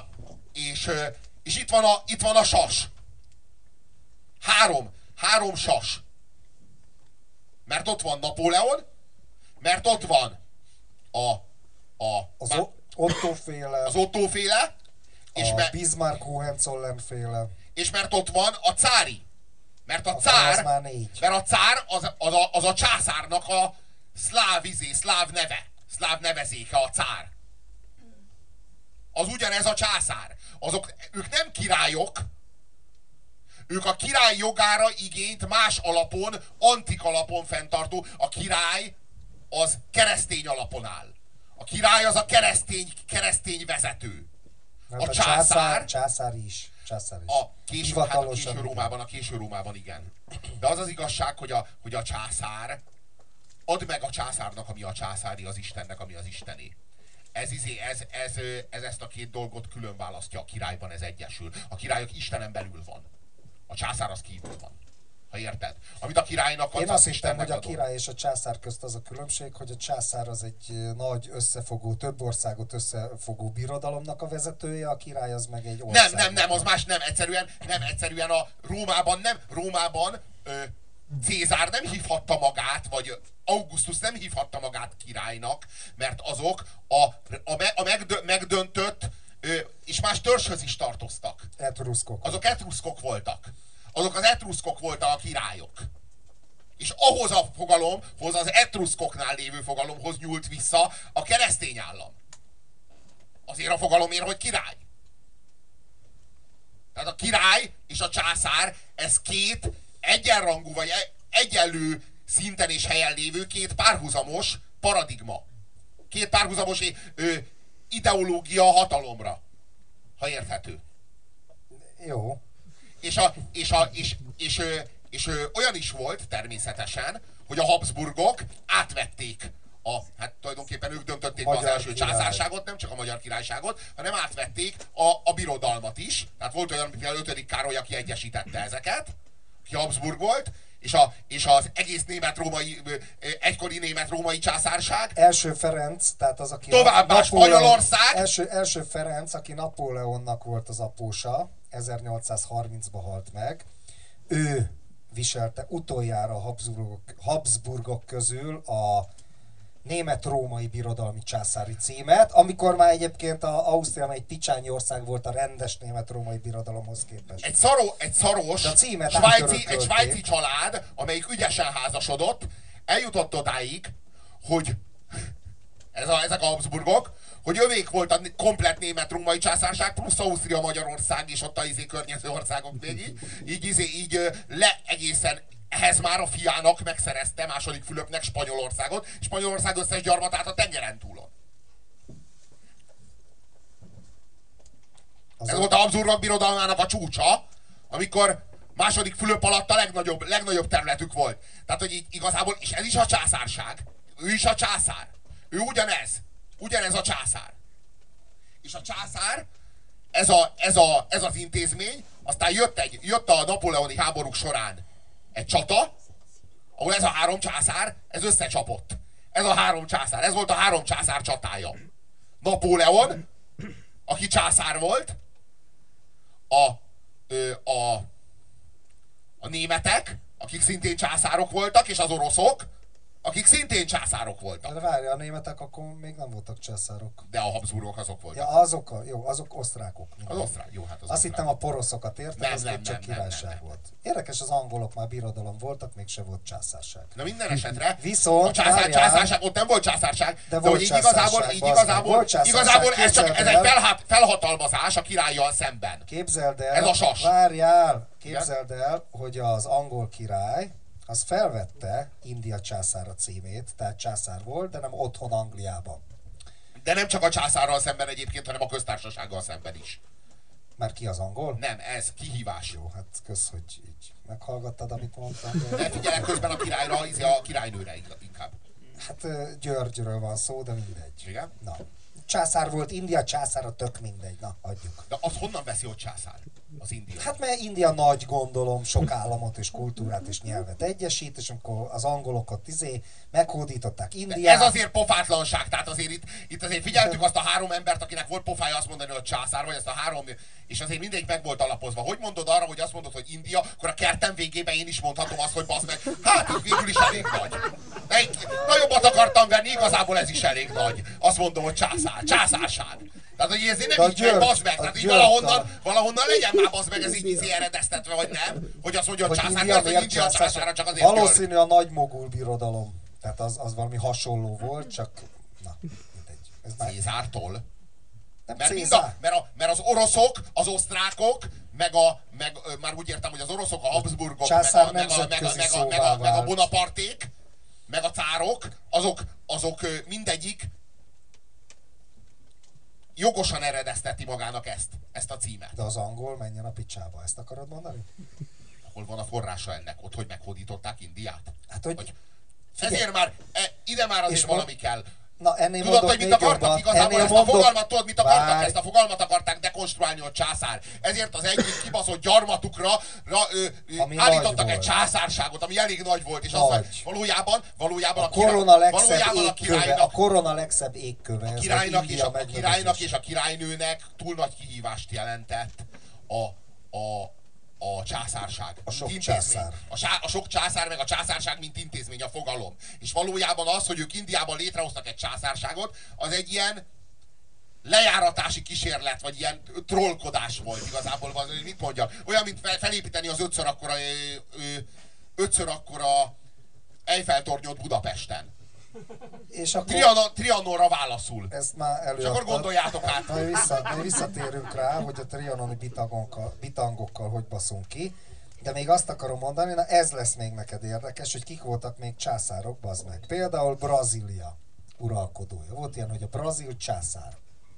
itt van a sas. Három sas. Mert ott van Napóleon, mert ott van az Otto-féle, és Bismarck Hohenzollern féle. És mert ott van a cári. Mert a cár az a császárnak a szláv nevezéke, a cár. Az ugyanez a császár. Ők nem királyok, ők a király jogára igényt más alapon, antik alapon fenntartó. A király az keresztény alapon áll. A király az a keresztény vezető. A császár is. A késő Rómában igen. De az az igazság, hogy a császár ad meg a császárnak, ami a császári, az Istennek, ami az Istené. Ez ezt a két dolgot külön választja a királyban, ez egyesül. A királyok Istenen belül van. A császár az kívül van. Ha érted? Amit a királynak adsz, én azt hittem, hogy a király és a császár közt az a különbség, hogy a császár az egy nagy összefogó, több országot összefogó birodalomnak a vezetője, a király az meg egy ország. Nem, az más, egyszerűen a Rómában Cézár nem hívhatta magát, vagy Augustus nem hívhatta magát királynak, mert azok a megdöntött és más törzshöz is tartoztak. Etruszkok. Azok etruszkok voltak. Azok az etruszkok voltak a királyok. És ahhoz a fogalomhoz, az etruszkoknál lévő fogalomhoz nyúlt vissza a keresztény állam. Azért a fogalomért, hogy király. Tehát a király és a császár, ez két egyenrangú, vagy egyenlő szinten és helyen lévő két párhuzamos paradigma. Két párhuzamos ideológia a hatalomra. Ha érthető. Jó. És olyan is volt természetesen, hogy a Habsburgok átvették hát tulajdonképpen ők döntötték az első császárságot, nem csak a Magyar Királyságot, hanem átvették a birodalmat is. Tehát volt olyan, mint például 5. Károly, aki egyesítette ezeket, aki Habsburg volt, és az egész egykori német-római császárság. Első Ferenc, tehát az, aki továbbá Spanyolország. Első Ferenc, aki Napóleonnak volt az apósa, 1830-ban halt meg. Ő viselte utoljára a Habsburgok közül a német-római birodalmi császári címet, amikor már egyébként Ausztria egy ticsányi ország volt a rendes német-római birodalomhoz képest. Egy szaros svájci család, amelyik ügyesen házasodott, eljutott odáig, hogy ezek a Habsburgok, hogy övék volt a komplett német-római császárság, plusz Ausztria, Magyarország és ott a környező országok még így egészen ehhez már a fiának megszerezte második Fülöpnek Spanyolországot, Spanyolország összes gyarmatát a tengeren túlon. Ez volt a Habsburgok birodalmának a csúcsa, amikor második Fülöp alatt a legnagyobb területük volt. Tehát, hogy így igazából, és ez is a császárság. Ő is a császár. Ő ugyanez a császár. És a császár, ez az intézmény, aztán jött a napóleoni háborúk során egy csata, ahol ez a három császár, ez összecsapott. Ez a három császár, ez volt a három császár csatája. Napóleon, aki császár volt, a németek, akik szintén császárok voltak, és az oroszok, akik szintén császárok voltak. De várja, a németek akkor még nem voltak császárok. De a Habsburgok azok voltak. Ja, azok osztrákok. Az osztrák, jó, hát az Azt osztrák. hittem a poroszokat érted, az Nem, csak nem, királyság nem. volt. Érdekes, az angolok már birodalom voltak, mégse volt császárság. Na minden esetre, Viszont, a várjál, császárság, ott nem volt császárság, de volt hogy így császárság, igazából ez csak képzeld ez egy el. felhatalmazás a királlyal szemben. Képzeld el, Ez a sas. várjál, képzeld el, hogy az angol király az felvette India császára címét, tehát császár volt, de nem otthon Angliában. De nem csak a császárral szemben egyébként, hanem a köztársasággal szemben is. Mert ki az angol? Nem, ez kihívás. Jó, hát kösz, hogy így meghallgattad, amit mondtam. De figyelek közben a királyra, a királynőre inkább. Hát Györgyről van szó, de mindegy. Igen? Na. Császár volt, India császára, tök mindegy. Na, adjuk. De az honnan veszi, hogy császár? Az India. Hát mert India nagy, gondolom, sok államot és kultúrát és nyelvet egyesít, és amikor az angolokat meghódították Indiát. Ez azért pofátlanság, tehát azért itt azért figyeltük azt a három embert, akinek volt pofája azt mondani, hogy császár, vagy ezt a három, és azért mindegyik meg volt alapozva. Hogy mondod arra, hogy azt mondod, hogy India, akkor a kertem végében én is mondhatom azt, hogy bazd meg, hát így végül is elég nagy. De nagyobbat akartam venni, igazából ez is elég nagy. Azt mondom, hogy császárság. Tehát, hogy ez nem így megy, bazd meg, tehát így valahonnan legyen már bazd meg, ez így eredeztetve, vagy nem? Hogy azt mondja, hogy császár, India hogy India császára csak azért valószínű a nagy mogul birodalom. Tehát az valami hasonló volt, csak... Na, mindegy. Ez már... Cézártól. Nem Mert, Cézár. mert az oroszok, az osztrákok, már úgy értem, hogy az oroszok, a Habsburgok, meg a Bonaparték, meg a cárok, azok mindegyik jogosan eredezteti magának ezt a címet. De az angol menjen a picsába, ezt akarod mondani? Hol van a forrása ennek? Ott, hogy meghódították Indiát? Hát, hogy ezért már, ide már azért valami kell. Na, ennél tudod, hogy mit akartak igazából? Ezt a fogalmat, tudod, mit akartak? Ezt a fogalmat akarták dekonstruálni, hogy császár. Ezért az egyik kibaszott gyarmatukra állítottak egy császárságot, ami elég nagy volt, és az valójában a korona legszebb égköve. A királynak és a királynőnek túl nagy kihívást jelentett a császárság. A sok császár. A sok császár, meg a császárság, mint intézmény, a fogalom. És valójában az, hogy ők Indiában létrehoztak egy császárságot, az egy ilyen lejáratási kísérlet, vagy ilyen trollkodás volt igazából. Mit mondjam? Olyan, mint felépíteni az ötször akkora Eiffel-tornyot Budapesten. És akkor Trianonra válaszul. Ezt már előadtad. És akkor gondoljátok át. Majd visszatérünk rá, hogy a trianoni bitangokkal hogy baszunk ki. De még azt akarom mondani, na ez lesz még neked érdekes, hogy kik voltak még császárok, bazd meg. Például Brazília uralkodója. Volt ilyen, hogy a brazil császár.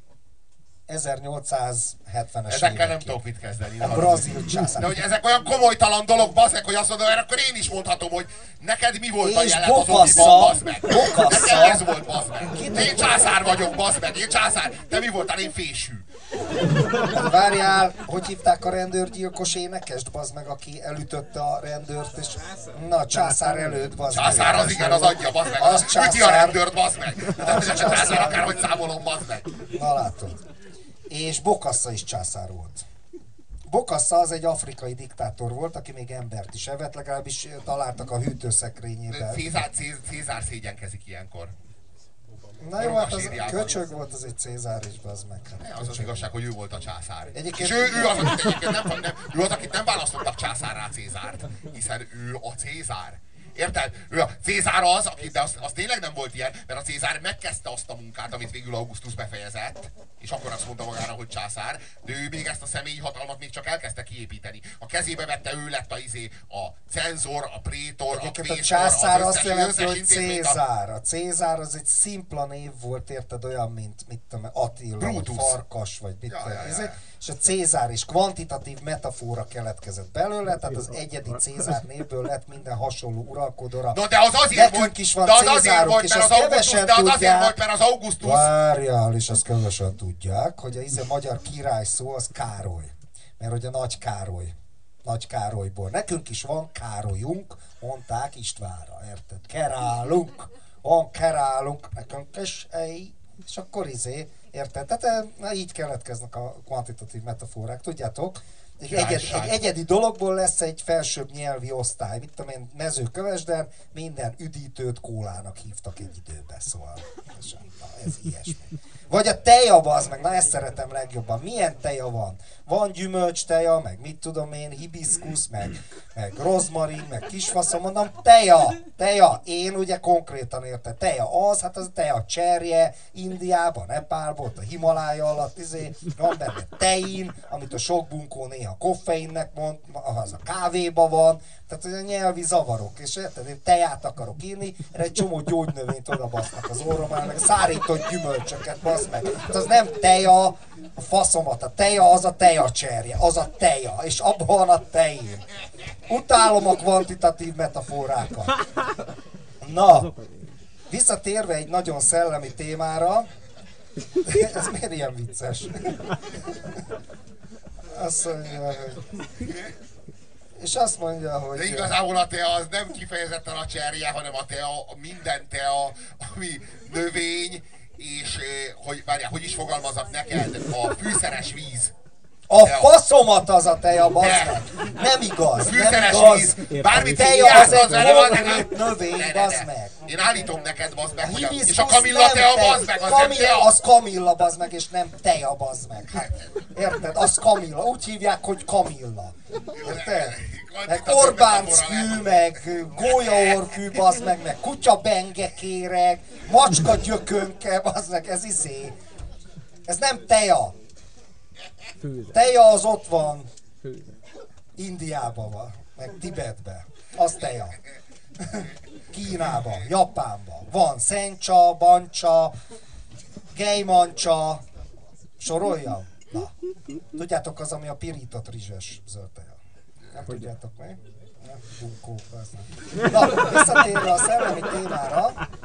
1870-es ezekkel nem tudok mit kezdeni. A brazil császár. De hogy ezek olyan komolytalan dolog, bazd meg, hogy azt mondom, mert akkor én is mondhatom, hogy neked mi volt a jelet az oviban, bazd meg. Nekem ez volt, bazd meg. Én császár vagyok, bazd meg, én császár. Te mi voltál? Én fésű. Várjál, hogy hívták a rendőrgyilkos énekest, bazd meg, aki elütötte a rendőrt, és... Na, császár előtt, bazd meg. Császár az igen, az adja, bazd meg. Az üti a rendőrt, bazd meg. De császár akárhogy számolom, bazd meg. Na látod. És Bokassa is császár volt. Bokassa az egy afrikai diktátor volt, aki még embert is evett, legalábbis találtak a hűtőszekrényében. Cézár szégyenkezik ilyenkor. Na jó, hát az köcsög volt, az egy Cézár is, bazd meg. Hát az az igazság, hogy ő volt a császár. Egyébként... És ő az, akit nem választottak császárrá Cézárt, hiszen ő a Cézár. Érted? Ő a Cézár az, aki, de az tényleg nem volt ilyen, mert a Cézár megkezdte azt a munkát, amit végül Augustus befejezett, és akkor azt mondta magára, hogy császár, de ő még ezt a személyi hatalmat még csak elkezdte kiépíteni. A kezébe vette, ő lett a cenzor, a prétor, a pétor, a császár azt jelenti, hogy intézményt. Cézár. A Cézár az egy szimpla név volt, érted, olyan, mint mit tudom, Attila, vagy Farkas, vagy mit tudom. És a Cézár is kvantitatív metafora keletkezett belőle, tehát az egyedi Cézár névből lett minden hasonló uralkodóra. No, de az azért volt, is van Cézárok, és azt kevesen tudják. Mert az Augustus... Várjál, és azt kevesen tudják, hogy a magyar király szó az Károly. Mert hogy a Nagy Károlyból. Nekünk is van Károlyunk, mondták Istvánra, érted? Kerálunk, nekünk is, és akkor érted? Tehát így keletkeznek a kvantitatív metaforák, tudjátok? egy egyedi dologból lesz egy felsőbb nyelvi osztály. Mit tudom én, Mezőkövesden minden üdítőt kólának hívtak egy időben, szóval ez ilyesmi. Vagy a teja, az meg, na ezt szeretem legjobban. Milyen teja van? Van gyümölcs teja, meg mit tudom én, hibiszkusz, meg rozmarin, meg kisfaszom, mondom, teja. Én ugye konkrétan érte, teja az, hát az a teja cserje, Indiában, Nepálban, ott a Himalája alatt, van benne tein, amit a sok bunkó néha koffeinnek mond, az a kávéba van, tehát olyan nyelvi zavarok, és érted, én teját akarok inni, erre egy csomó gyógynövényt odabasznak az orrommal, meg szárított gyümölcsöket, basz meg. Hát az nem teja, a faszomat, a teja az a teja cserje, az a teja, és abban van a tein. Utálom a kvantitatív metaforákat. Na, visszatérve egy nagyon szellemi témára, ez miért ilyen vicces? Azt mondja, hogy... És azt mondja, hogy... De igazából a tea az nem kifejezetten a cserje, hanem a tea, minden tea, ami növény, és hogy is fogalmazok neked, a fűszeres víz. A faszomat az a teja, bazd meg! Nem igaz, fűszeres nem igaz! víz, bármit teja az egy konkrét növény, bazd meg! Én állítom neked, bazd meg, hogy és a kamilla tea, bazd meg, az nem tea! Az kamilla, bazd meg, és nem teja, bazd meg. Hát, érted? Az kamilla. Úgy hívják, hogy kamilla. Érted? Meg Orbánc-fű, meg gólyaorfű, bazd meg kutyabengekéreg, macska gyökönke, bazd meg, ez Ez nem teja. Teja az ott van. Indiában van, meg Tibetben. Az teja. Kínában, Japánban. Van szencsa, bancsa, gejmancsa, soroljam? Na. Tudjátok az, ami a pirított rizses zöld teja? Nem tudjátok meg? Bunkó, na, visszatérve a szellemi témára.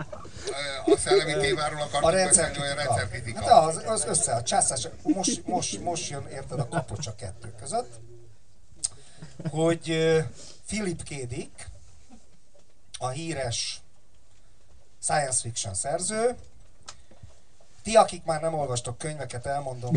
A szellemi témáról akartunk beszélni, olyan rendszerkritika. Hát az össze, a császás, most jön, érted, a kapocs a kettő között, hogy Philip K. Dick, a híres science fiction szerző, ti, akik már nem olvastok könyveket, elmondom,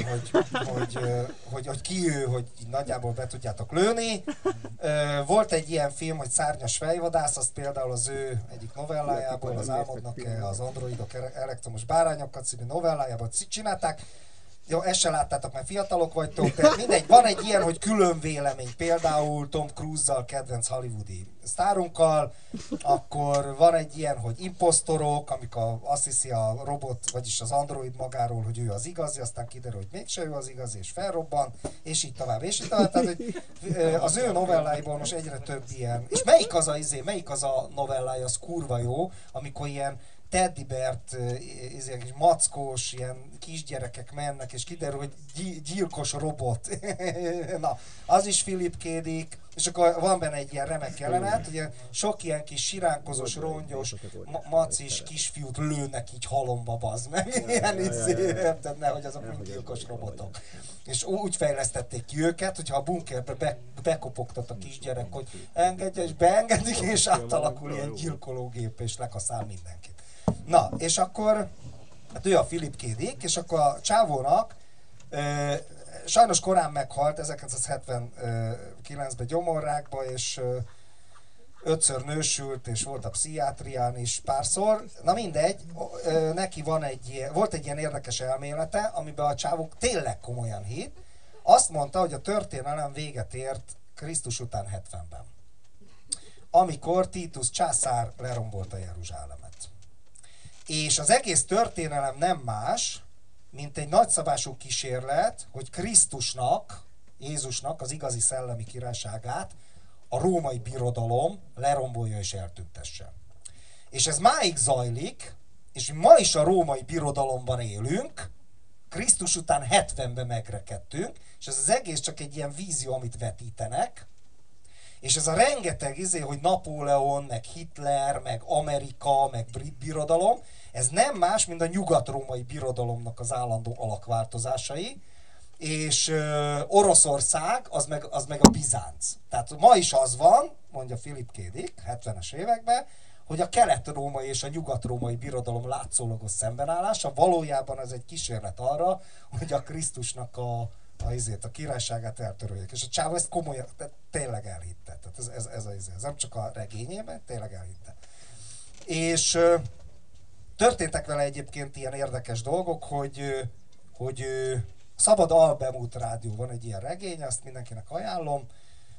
hogy ki ő, hogy nagyjából be tudjátok lőni. Volt egy ilyen film, hogy Szárnyas fejvadász, azt például az ő egyik novellájából, az Álmodnak-e az androidok elektromos bárányokat című novellájából csinálták. Jó, ezt se láttátok, mert fiatalok vagytok, de mindegy, van egy ilyen, hogy külön vélemény, például Tom Cruise-zal, kedvenc hollywoodi sztárunkkal, akkor van egy ilyen, hogy imposztorok, amikor azt hiszi a robot, vagyis az android magáról, hogy ő az igazi, aztán kiderül, hogy mégse ő az igazi, és felrobban, és így tovább, és így tovább. Tehát, hogy az ő novelláiból most egyre több ilyen, és melyik az a novellája, az kurva jó, amikor ilyen Teddy Beart, kis mackós, ilyen kisgyerekek mennek, és kiderül, hogy gyilkos robot. Na, az is Philip K. Dick, és akkor van benne egy ilyen remek jelenet, ugye sok ilyen kis siránkozós, rongyos, macis kisfiút lőnek így halomba, bazd meg. Ilyen érted, nehogy azok mind gyilkos robotok. És úgy fejlesztették ki őket, hogyha a bunkerbe bekopogtat a kisgyerek, hogy engedje, és beengedik, és átalakul ilyen gyilkológép, és lekaszál mindenkit. Na, és akkor, hát ő a Philip K. Dick, és akkor a csávónak sajnos korán meghalt, 1979-ben gyomorrákba, és 5-ször nősült, és volt a pszichiátrián is párszor. Na mindegy, neki volt egy ilyen érdekes elmélete, amiben a csávók tényleg komolyan hitt. Azt mondta, hogy a történelem véget ért Krisztus után 70-ben. Amikor Titus császár lerombolta Jeruzsálemet. És az egész történelem nem más, mint egy nagyszabású kísérlet, hogy Krisztusnak, Jézusnak az igazi szellemi királyságát a római birodalom lerombolja és eltüntesse. És ez máig zajlik, és ma is a római birodalomban élünk, Krisztus után 70-ben megrekedtünk, és ez az egész csak egy ilyen vízió, amit vetítenek, és ez a rengeteg hogy Napóleon, meg Hitler, meg Amerika, meg brit birodalom, ez nem más, mint a nyugat-római birodalomnak az állandó alakváltozásai, és Oroszország, az meg a Bizánc. Tehát ma is az van, mondja Philip K. Dick 70-es években, hogy a kelet-római és a nyugat-római birodalom látszólagos szembenállása, valójában ez egy kísérlet arra, hogy a Krisztusnak a a királyságát eltöröljék. És a csávó ezt komolyan, tényleg elhitte. Tehát ez nem csak a regényében, tényleg elhitte. És történtek vele egyébként ilyen érdekes dolgok, hogy Szabad Albemút Rádió van egy ilyen regény, azt mindenkinek ajánlom,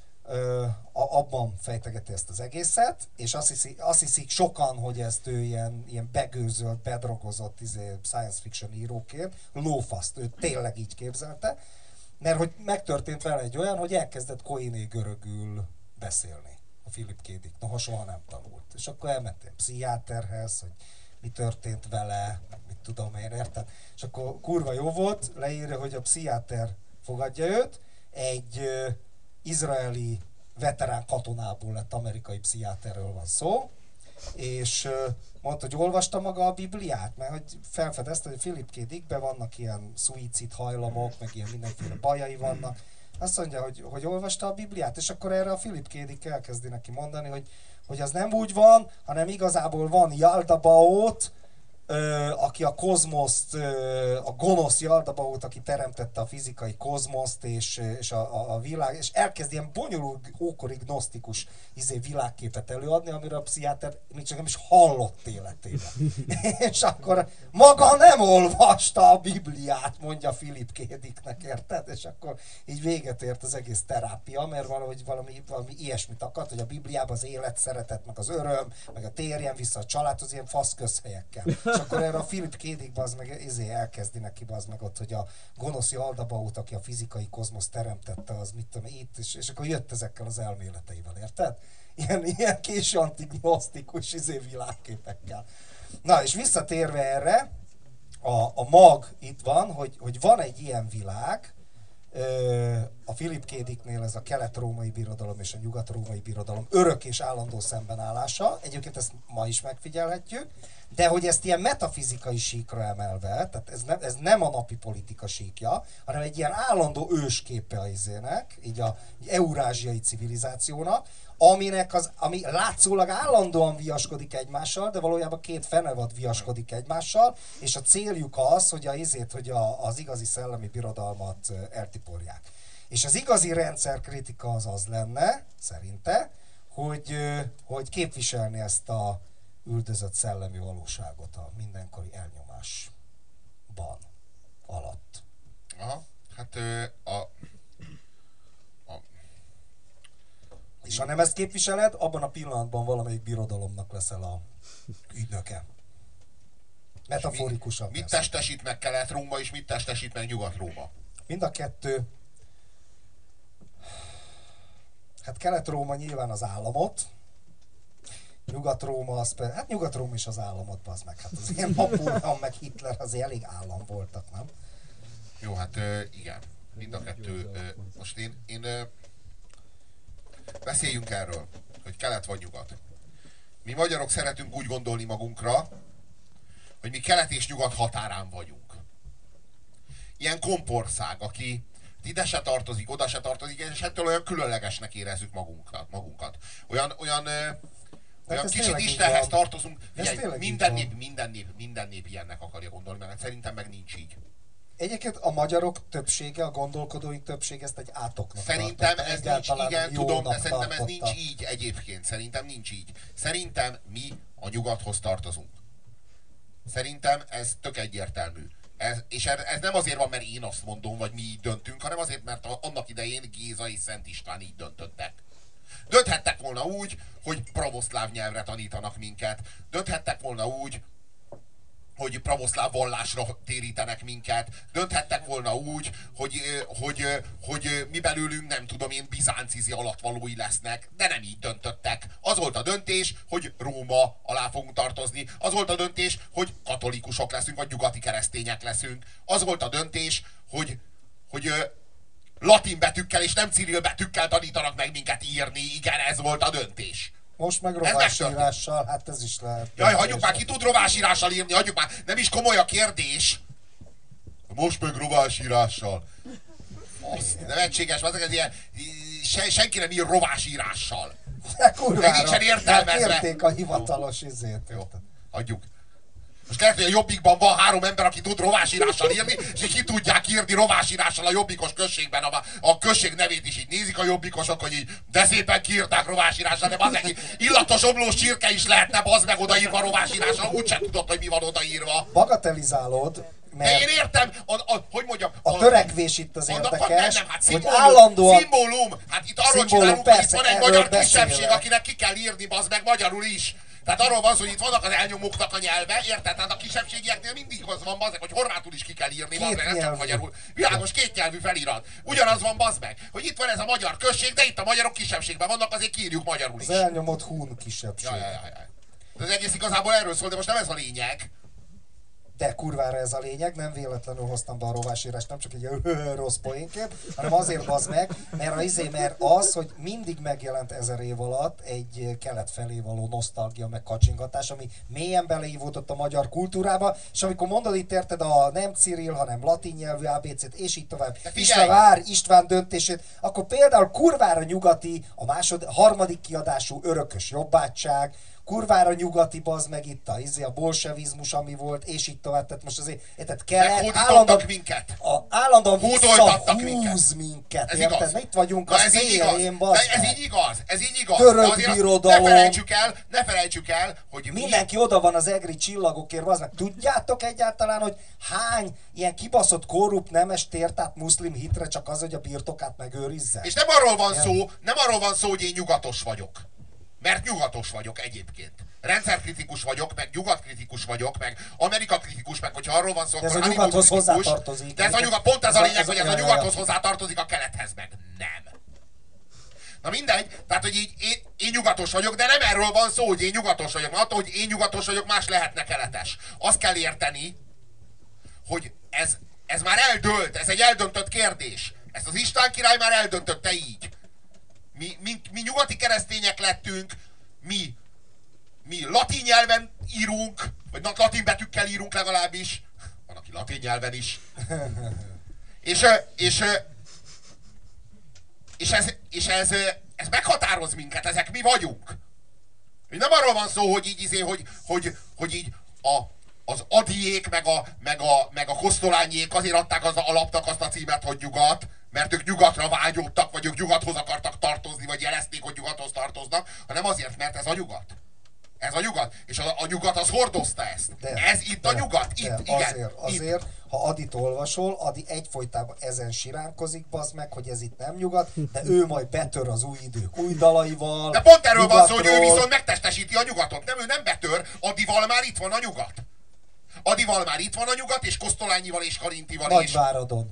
abban fejtegeti ezt az egészet, és azt hiszik sokan, hogy ezt ő ilyen begőzölt, bedrogozott science fiction íróként, lófaszt, ő tényleg így képzelte, mert hogy megtörtént vele egy olyan, hogy elkezdett koiné görögül beszélni a Philip K. Dick, noha soha nem tanult. És akkor elment egy pszichiáterhez, hogy mi történt vele, mit tudom én, érted? És akkor kurva jó volt, leírja, hogy a pszichiáter fogadja őt, egy izraeli veterán katonából lett amerikai pszichiáterről van szó, és mondta, hogy olvasta maga a Bibliát, mert hogy felfedezte, hogy Philip K. Dickben vannak ilyen szuicid hajlamok, meg ilyen mindenféle bajai vannak. Azt mondja, hogy olvasta a Bibliát, és akkor erre a Philip K. Dick elkezdi neki mondani, hogy az nem úgy van, hanem igazából van Yaldabaoth, aki a kozmoszt, a gonosz Yaldabaoth, aki teremtette a fizikai kozmoszt és a világ, és elkezd ilyen bonyolult, ókori gnosztikus világképet előadni, amire a pszichiáter még csak nem is hallott életében. És akkor maga nem olvasta a Bibliát, mondja Philip K. Dicknek, érted? És akkor így véget ért az egész terápia, mert valami ilyesmit akart, hogy a Bibliában az élet, szeretet, meg az öröm, meg a térjen vissza a családhoz, ilyen fasz közhelyekkel. És akkor erre a Philip K. Dick bazd meg elkezdi neki bazd meg ott, hogy a gonosz Yaldabaoth, aki a fizikai kozmosz teremtette, az mit tudom itt, és akkor jött ezekkel az elméleteivel, érted? Ilyen késő antignosztikus világképekkel. Na, és visszatérve erre, a mag itt van, hogy van egy ilyen világ, a Philip K. Dicknél ez a kelet-római birodalom és a nyugat-római birodalom örök és állandó szembenállása, egyébként ezt ma is megfigyelhetjük, de hogy ezt ilyen metafizikai síkra emelve, tehát ez nem a napi politika síkja, hanem egy ilyen állandó ősképe a izének, így a eurázsiai civilizációnak, ami látszólag állandóan viaskodik egymással, de valójában két fenevad viaskodik egymással, és a céljuk az, hogy az igazi szellemi birodalmat eltiporják. És az igazi rendszerkritika az lenne, szerinte, hogy képviselni ezt a üldözött szellemi valóságot a mindenkori elnyomásban alatt. Aha, hát és ha nem ezt képviseled, abban a pillanatban valamelyik birodalomnak leszel a ügynöke. Metaforikusan. Mit testesít meg Kelet-Róma, és mit testesít meg Nyugat-Róma? Mind a kettő. Hát Kelet-Róma nyilván az államot, Nyugat-Róma az hát Nyugat-Róma is az államot, bazd meg. Hát az ilyen Napóleon meg Hitler azért elég állam voltak, nem? Jó, hát igen. Mind a kettő. Most én beszéljünk erről, hogy kelet vagy nyugat. Mi magyarok szeretünk úgy gondolni magunkra, hogy mi kelet és nyugat határán vagyunk. Ilyen kompország, aki ide se tartozik, oda se tartozik, és ettől olyan különlegesnek érezzük magunkat. Olyan kicsit Istenhez tartozunk. Figyelj, minden nép ilyennek akarja gondolni, mert szerintem meg nincs így. Egyébként a magyarok többsége, a gondolkodóink többsége ezt egy átoknak szerintem ez nincs, igen, tudom, de szerintem ez nincs így egyébként. Szerintem nincs így. Szerintem mi a nyugathoz tartozunk. Szerintem ez tök egyértelmű. Ez nem azért van, mert én azt mondom, vagy mi így döntünk, hanem azért, mert annak idején Géza és Szent István így döntöttek. Dönthettek volna úgy, hogy pravoszláv nyelvre tanítanak minket. Dönthettek volna úgy, hogy pravoszláv vallásra térítenek minket. Dönthettek volna úgy, hogy mi belőlünk, nem tudom én, bizánci alattvalói lesznek, de nem így döntöttek. Az volt a döntés, hogy Róma alá fogunk tartozni. Az volt a döntés, hogy katolikusok leszünk, vagy nyugati keresztények leszünk. Az volt a döntés, hogy latin betűkkel és nem ciril betűkkel tanítanak meg minket írni. Igen, ez volt a döntés. Most meg rovásírással, hát ez is lehet. Jaj, hagyjuk már, ki tud rovásírással írni, hagyjuk már, nem is komoly a kérdés. Most meg rovásírással. Azt nevetséges, ez ilyen, senki nem ír rovásírással. De kurvára, nincsen értelmezve. Kérték a hivatalos izét. Jó, hagyjuk. Most lehet, hogy a Jobbikban van 3 ember, aki tud rovásírással írni, és ki tudják írni rovásírással a jobbikos községben. A község nevét is így nézik a jobbikosok, hogy így de szépen kiírták rovásírással, de bazeg, illatos omlós csirke is lehetne, bazd meg odaírva rovásírással, úgysem tudod, hogy mi van odaírva. Bagatelizálod, mert de én értem, hogy mondjam... A törekvés itt az érdekes, nem, hát hogy állandóan... Szimbólum! Hát itt arról csinálunk, hogy itt van egy magyar kisebbség, akinek ki kell írni, bazd meg magyarul is. Tehát arról van szó, hogy itt vannak az elnyomóknak a nyelve, érted? Tehát a kisebbségieknél mindig az van, bazd meg, hogy horvátul is ki kell írni, bazd meg, nem csak magyarul. Világos, kétnyelvű felirat. Ugyanaz van, bazd meg, hogy itt van ez a magyar község, de itt a magyarok kisebbségben vannak, azért kiírjuk magyarul is. Az elnyomott hun kisebbség. Az egész igazából erről szól, de most nem ez a lényeg. De kurvára ez a lényeg, nem véletlenül hoztam be a rovásírást, nem csak egy rossz poénként, hanem azért bazd meg, mert az, hogy mindig megjelent 1000 év alatt egy kelet felé való nosztalgia meg kacsingatás, ami mélyen beleívódott a magyar kultúrába, és amikor mondod itt érted a nem Cyril, hanem latin nyelvű ABC-t, és így tovább, István döntését, akkor például kurvára nyugati, harmadik kiadású örökös jobbátság, kurvára nyugati, bazd meg itt a bolsevizmus, ami volt, és így tovább. Tehát most azért, érted, kelet, állandóan visszahúz minket, érted? Itt vagyunk a szélén, bazd meg. Ez így igaz. Török birodalom. Ne felejtsük el, hogy mindenki oda van az egri csillagokért, bazd meg. Tudjátok egyáltalán, hogy hány ilyen kibaszott korrupt nemes tért át muszlim hitre csak az, hogy a birtokát megőrizze? És nem arról van szó, hogy én nyugatos vagyok. Mert nyugatos vagyok egyébként. Rendszerkritikus vagyok, meg nyugatkritikus vagyok, meg Amerikakritikus, meg hogyha arról van szó, akkor a nyugathoz hozzátartozik. De pont ez a lényeg, hogy ez a nyugathoz hozzátartozik, a kelethez meg nem. Na mindegy, tehát hogy így én nyugatos vagyok, de nem erről van szó, hogy én nyugatos vagyok. Mert attól, hogy én nyugatos vagyok, más lehetne keletes. Azt kell érteni, hogy ez már eldőlt, ez egy eldöntött kérdés. Ezt az István király már eldöntötte így. Mi nyugati keresztények lettünk, mi latin nyelven írunk, vagy latin betűkkel írunk legalábbis, van aki latin nyelven is. És ez meghatároz minket, ezek mi vagyunk. Nem arról van szó, hogy így, hogy így az adiék, meg a kosztolányék azért adták az alapnak azt a címet, hogy nyugat, mert ők nyugatra vágyódtak, vagy ők nyugathoz akartak tartozni, vagy jelezték, hogy nyugathoz tartoznak, hanem azért, mert ez a nyugat. Ez a nyugat. És a nyugat az hordozta ezt. Ez itt a nyugat. Azért, ha Adit olvasol, Adi egyfolytában ezen siránkozik, bazd meg, hogy ez itt nem nyugat, de ő majd betör az új idők új dalaival. De pont erről van szó, hogy ő viszont megtestesíti a nyugatot. Nem, ő nem betör, Adival már itt van a nyugat. Adival már itt van a nyugat, és Kosztolányival és Karintival is. Nagyváradon.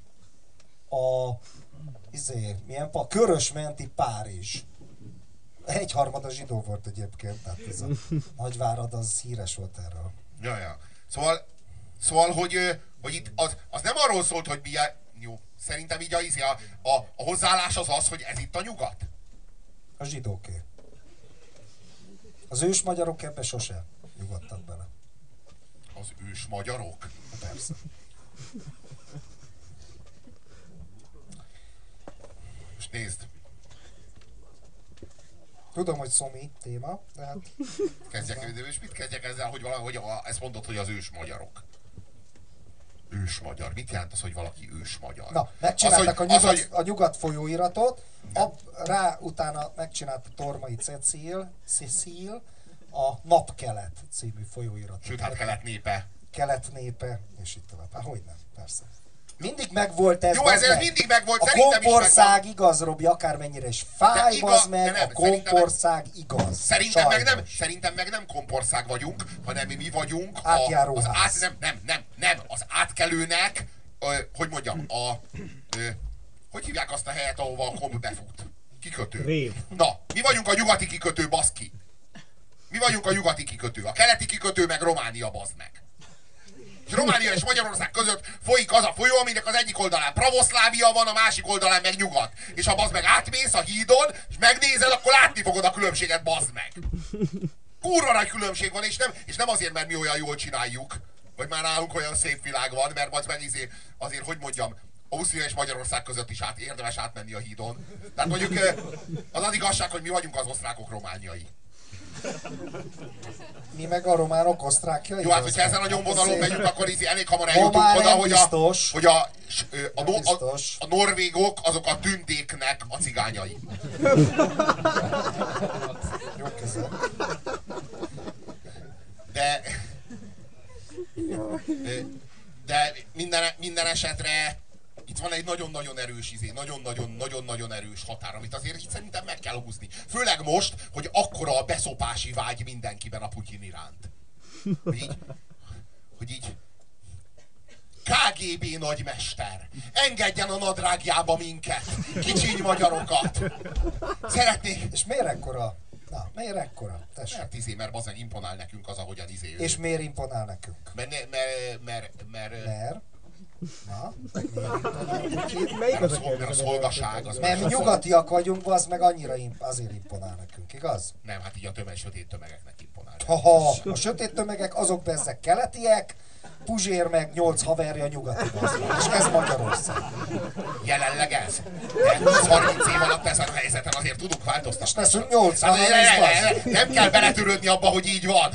Körösmenti Párizs. 1/3 zsidó volt egyébként, tehát ez a Nagyvárad az híres volt erről. Ja. Szóval hogy itt az nem arról szólt, hogy milyen, jó, szerintem így a hozzáállás az, hogy ez itt a nyugat. A zsidóké. Az ős magyarok ebbe sose nyugodtak bele. Az ős magyarok? Persze. Most nézd. Tudom, hogy szomi téma, de hát... És mit kezdjek ezzel, hogy valahogy ezt mondod, hogy az ős magyarok? Ős magyar. Mit jelent az, hogy valaki ős magyar? Na, megcsináltak a nyugat folyóiratot, rá utána megcsinálta Tormai Cecil a Napkelet című folyóiratot. Sőt, hát kelet népe. Kelet népe, és itt tovább. Hát hogyne, persze. Mindig megvolt ez. Jó, ez mindig megvolt, a kompország igaz, Robi, akármennyire is fáj, az meg, a kompország igaz. Szerintem meg nem kompország vagyunk, hanem mi vagyunk az átkelőnek, hogy mondjam, hogy hívják azt a helyet, ahova a komp befut? Kikötő. Rév. Na, mi vagyunk a nyugati kikötő, baszki. Mi vagyunk a nyugati kikötő. A keleti kikötő meg Románia, bazd meg. És Románia és Magyarország között folyik az a folyó, aminek az egyik oldalán Pravoszlávia van, a másik oldalán meg nyugat. És ha bazd meg átmész a hídon, és megnézed, akkor látni fogod a különbséget, bazd meg. Kurva nagy különbség van, és nem azért, mert mi olyan jól csináljuk, vagy már nálunk olyan szép világ van, mert bazd meg azért, hogy mondjam, Ausztria és Magyarország között is érdemes átmenni a hídon. Tehát mondjuk az igazság, hogy mi vagyunk az osztrákok romániai. Mi meg a románok osztrákjai? Jó, hát hogyha ezen a nyomvonalon megyünk, akkor így elég hamar Ma eljutunk már oda, nem hogy biztos. a norvégok azok a tündéknek a cigányai. Jó kezel. De minden esetre itt van egy nagyon-nagyon erős nagyon-nagyon erős határ, amit azért itt szerintem meg kell húzni. Főleg most, hogy akkora a beszopási vágy mindenkiben a Putyin iránt. Hogy így KGB nagymester, engedjen a nadrágjába minket, kicsiny magyarokat. Szeretnék... És miért ekkora? Na, miért ekkora? Mert bazen imponál nekünk az, ahogyan ő. És miért imponál nekünk? Mert... Na, mert a szolgaság az... Mert mi nyugatiak vagyunk, az meg annyira azért imponál nekünk, igaz? Nem, hát így a sötét tömegeknek imponál. Ha a sötét tömegek, azok bezzek keletiek, Puzsér meg 8 haverja nyugati bazdmeg. És ez Magyarország. Jelenleg ez. De 30 év alatt ezen a helyzeten azért tudunk változtatni. És leszünk 80 nem kell beletörődni abba, hogy így van.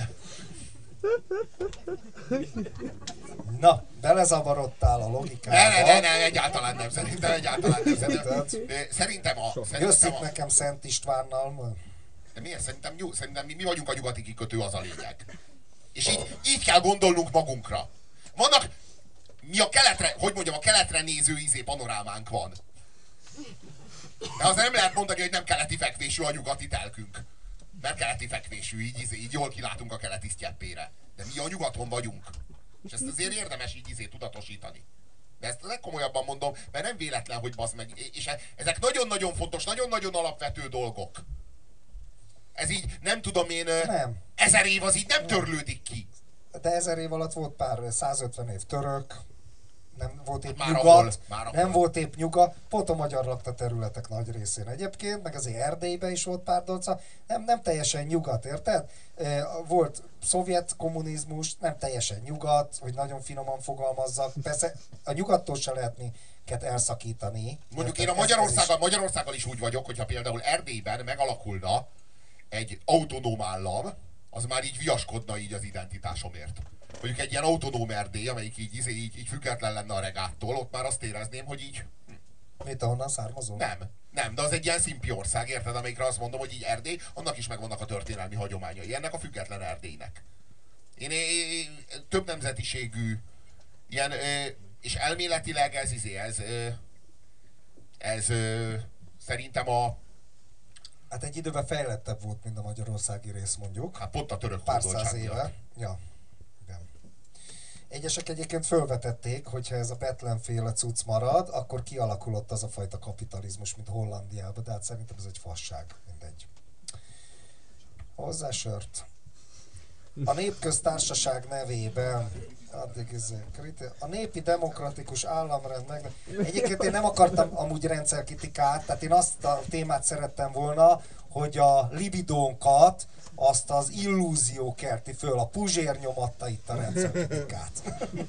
Na, belezavarodtál a logikába. Ne, egyáltalán nem. Szerintem Jössz itt nekem Szent Istvánnal. De miért? Szerintem mi vagyunk a nyugati kikötő, az a lényeg. És így kell gondolnunk magunkra. Vannak, mi a keletre, a keletre néző panorámánk van. De az nem lehet mondani, hogy nem keleti fekvésű a nyugati telkünk. Mert keleti fekvésű, így jól kilátunk a keleti sztyeppére. De mi a nyugaton vagyunk. És ezt azért érdemes így tudatosítani. De ezt legkomolyabban mondom, mert nem véletlen, hogy bazd meg. És ezek nagyon-nagyon fontos, nagyon-nagyon alapvető dolgok. Ez így, nem tudom én, nem. 1000 év az így nem törlődik ki. De 1000 év alatt volt pár 150 év török, nem volt épp már nyugat, ahol. Nem volt épp nyugat, pont a magyar lakta területek nagy részén egyébként, meg azért Erdélyben is volt pár dolca, nem teljesen nyugat, érted? Volt szovjet kommunizmus, nem teljesen nyugat, hogy nagyon finoman fogalmazzak, persze a nyugattól se lehet minket elszakítani. Mondjuk én a Magyarországgal is úgy vagyok, hogyha például Erdélyben megalakulna egy autonóm állam, az már így viaskodna így az identitásomért. Mondjuk egy ilyen autonóm Erdély, amelyik így független lenne a regáttól, ott már azt érezném, hogy így... Mit, ahonnan származol? Nem, de az egy ilyen szimpi ország, érted, amikre azt mondom, hogy így Erdély, annak is megvannak a történelmi hagyományai, ennek a független Erdélynek. Én több nemzetiségű, ilyen, és elméletileg ez szerintem a... Hát egy időben fejlettebb volt, mint a magyarországi rész, mondjuk. Hát pont a török pár száz éve. Ja. Igen. Egyesek egyébként fölvetették, hogyha ez a Petlen-féle cucc marad, akkor kialakulott az a fajta kapitalizmus, mint Hollandiában, de hát szerintem ez egy fasság, mindegy. Hozzá sört. A Népköztársaság nevében a népi demokratikus államrend meg... Egyébként én nem akartam amúgy rendszerkritikát, tehát én azt a témát szerettem volna, hogy a libidónkat, azt az illúzió kerti föl, a Puzsér nyomatta itt a rendszerkritikát.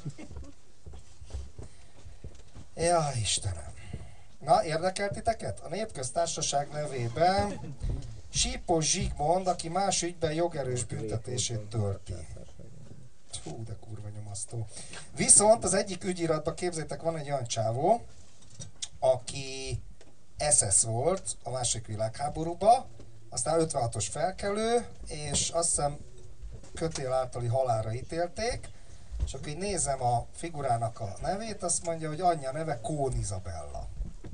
Ja, Istenem. Na, érdekelt titeket? A Népköztársaság nevében Sípos Zsigmond, aki más ügyben jogerős büntetését tölti. Hú, de kurva nyomasztó. Viszont az egyik ügyiratban, képzeljétek, van egy olyan csávó, aki SS volt a második világháborúban, aztán 56-os felkelő, és azt hiszem kötél általi halálra ítélték, és akkor így nézem a figurának a nevét, azt mondja, hogy anyja neve Kohn Izabella.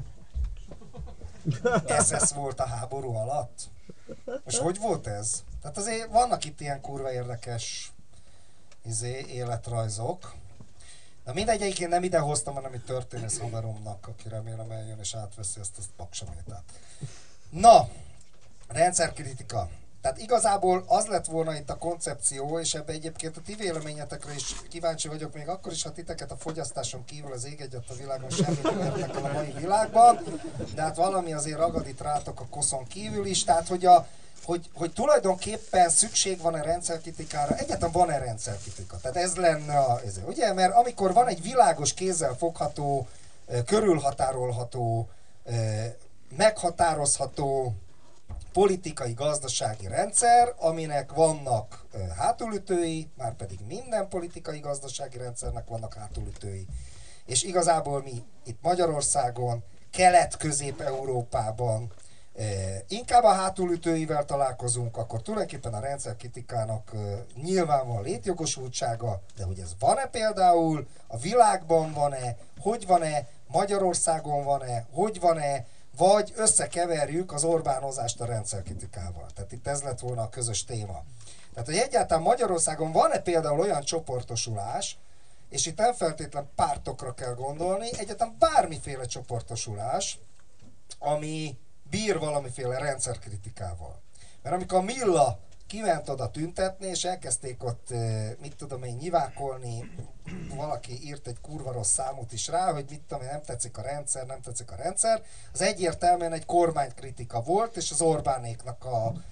SS volt a háború alatt. Most hogy volt ez? Tehát azért vannak itt ilyen kurva érdekes életrajzok. Na mindegy, egyébként nem ide hoztam, hanem itt történész haveromnak, aki remélem eljön és átveszi ezt a paksamétát. Na, rendszerkritika. Tehát igazából az lett volna itt a koncepció, és ebbe egyébként a ti véleményetekre is kíváncsi vagyok, még akkor is, ha titeket a fogyasztáson kívül az ég egyet a világon semmi nem érdekel a mai világban, de hát valami azért ragad itt rátok a koszon kívül is, tehát hogy tulajdonképpen szükség van-e rendszerkritikára, egyáltalán van-e rendszerkritika. Tehát ez lenne ugye? Mert amikor van egy világos, kézzel fogható, körülhatárolható, meghatározható politikai-gazdasági rendszer, aminek vannak hátulütői, már pedig minden politikai-gazdasági rendszernek vannak hátulütői. És igazából mi itt Magyarországon, Kelet-Közép-Európában inkább a hátulütőivel találkozunk, akkor tulajdonképpen a rendszerkritikának nyilván van létjogosultsága, de hogy ez van-e például, a világban van-e, hogy van-e, Magyarországon van-e, hogy van-e, vagy összekeverjük az Orbánozást a rendszerkritikával. Tehát itt ez lett volna a közös téma. Tehát, hogy egyáltalán Magyarországon van-e például olyan csoportosulás, és itt nem feltétlen pártokra kell gondolni, egyáltalán bármiféle csoportosulás, ami bír valamiféle rendszerkritikával. Mert amikor a Milla kiment oda tüntetni, és elkezdték ott, mit tudom én, nyivákolni, valaki írt egy kurva rossz számot is rá, hogy mit tudom én, nem tetszik a rendszer, az egyértelműen egy kormánykritika volt, és az Orbánéknak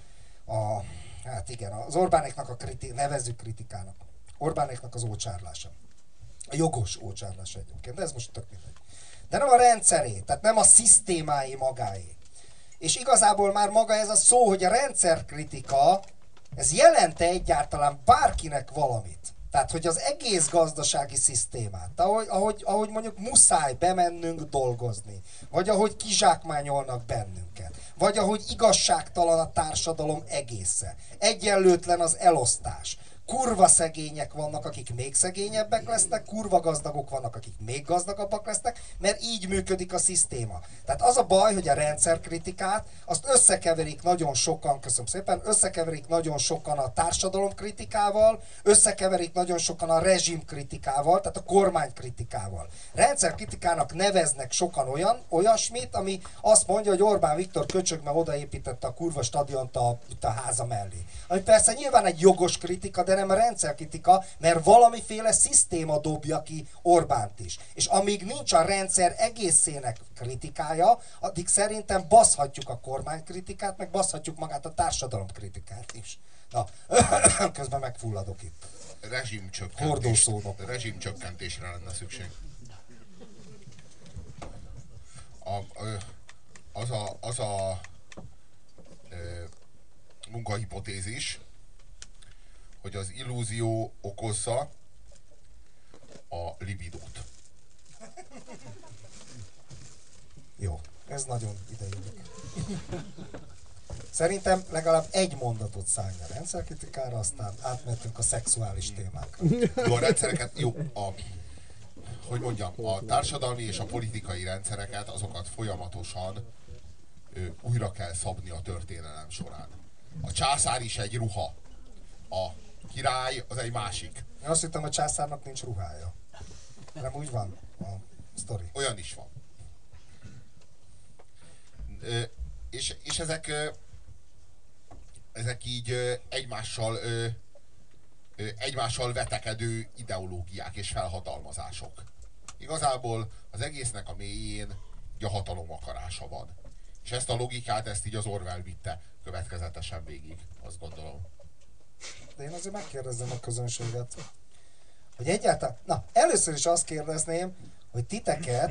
hát igen, az Orbánéknak nevezzük kritikának. Orbánéknak az ócsárlása. A jogos ócsárlása egyébként, de ez most tök mindegy. De nem a rendszeré, tehát nem a szisztémái magáé. És igazából már maga ez a szó, hogy a rendszerkritika, ez jelente egyáltalán bárkinek valamit. Tehát, hogy az egész gazdasági szisztémát, ahogy mondjuk muszáj bemennünk dolgozni, vagy ahogy kizsákmányolnak bennünket, vagy ahogy igazságtalan a társadalom egésze, egyenlőtlen az elosztás, kurva szegények vannak, akik még szegényebbek lesznek, kurva gazdagok vannak, akik még gazdagabbak lesznek, mert így működik a szisztéma. Tehát az a baj, hogy a rendszerkritikát, azt összekeverik nagyon sokan, köszönöm szépen, összekeverik nagyon sokan a társadalomkritikával, összekeverik nagyon sokan a rezsimkritikával, tehát a kormánykritikával. Rendszerkritikának neveznek sokan olyasmit, ami azt mondja, hogy Orbán Viktor köcsög, mert odaépítette a kurva stadiont a háza mellé. Ami persze nyilván egy jogos kritika, de nem a rendszerkritika, mert valamiféle szisztéma dobja ki Orbánt is. És amíg nincs a rendszer egészének kritikája, addig szerintem baszhatjuk a kormánykritikát, meg baszhatjuk magát a társadalomkritikát is. Na, közben megfulladok itt. Rezsimcsökkentésre lenne szükség. Az a munkahipotézis, hogy az illúzió okozza a libidót. Jó, ez nagyon ideillik. Szerintem legalább egy mondatot szállj a rendszerkritikára, aztán átmentünk a szexuális témákra. Jó, a rendszereket, hogy mondjam, a társadalmi és a politikai rendszereket, azokat folyamatosan újra kell szabni a történelem során. A császár is egy ruha. A király az egy másik. Én azt hittem, a császárnak nincs ruhája. Nem úgy van a sztori. Olyan is van. És ezek így egymással vetekedő ideológiák és felhatalmazások. Igazából az egésznek a mélyén a hatalom akarása van. És ezt a logikát, ezt így az Orwell vitte következetesen végig, azt gondolom. De én azért megkérdezem a közönséget, hogy egyáltalán... Na, először is azt kérdezném, hogy titeket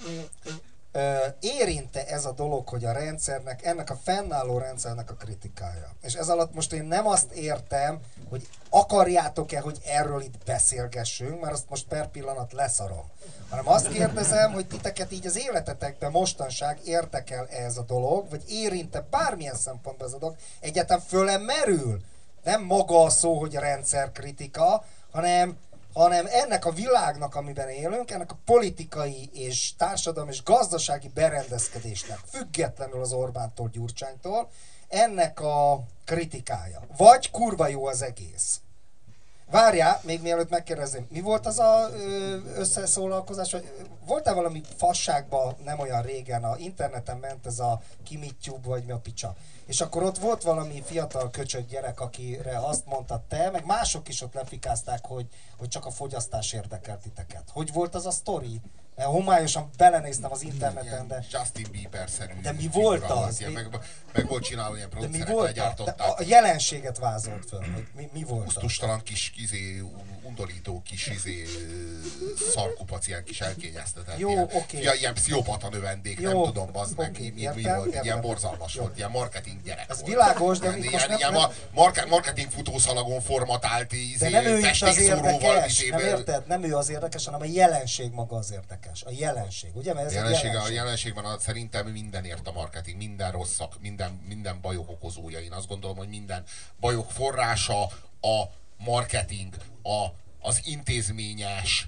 érinte ez a dolog, hogy a rendszernek, ennek a fennálló rendszernek a kritikája. És ez alatt most én nem azt értem, hogy akarjátok-e, hogy erről itt beszélgessünk, mert azt most per pillanat leszarom. Hanem azt kérdezem, hogy titeket így az életetekben mostanság érdekel ez a dolog, vagy érinte bármilyen szempontból ez a dolog, egyáltalán fölen merül. Nem maga a szó, hogy a rendszerkritika, hanem ennek a világnak, amiben élünk, ennek a politikai és társadalmi és gazdasági berendezkedésnek, függetlenül az Orbántól, Gyurcsánytól, ennek a kritikája. Vagy kurva jó az egész. Várjál, még mielőtt megkérdezném, mi volt az a összeszólalkozás? Volt-e valami fasságban nem olyan régen, a interneten ment ez a Kimittyúb, vagy mi a picsa? És akkor ott volt valami fiatal köcsög gyerek, akire azt mondta te, meg mások is ott lefikázták, hogy csak a fogyasztás érdekel titeket. Hogy volt az a sztori? Homályosan belenéztem az interneten, de... Justin Bieber-szerű. De mi volt az? Meg volt csinálva, ilyen producerek legyártották. A jelenséget vázolt föl, hogy mi volt az? Kusztustalan kis, undorító kis szarkupac, ilyen kis elkényeztetett. Jó, oké. Ilyen pszichopata növendék, nem tudom, bazd meg, mi volt, ilyen borzalmas volt, ilyen marketing gyerek ez volt. Világos, de ilyen marketing futószalagon formatált de nem ő itt az érdekes, nem érted? érted? Nem ő az érdekes, hanem a jelenség maga az érdekes. A jelenség, ugye? Mert ez a jelenségben szerintem mindenért a marketing, minden rosszak, minden bajok okozója. Én azt gondolom, hogy minden bajok forrása a marketing, az intézményes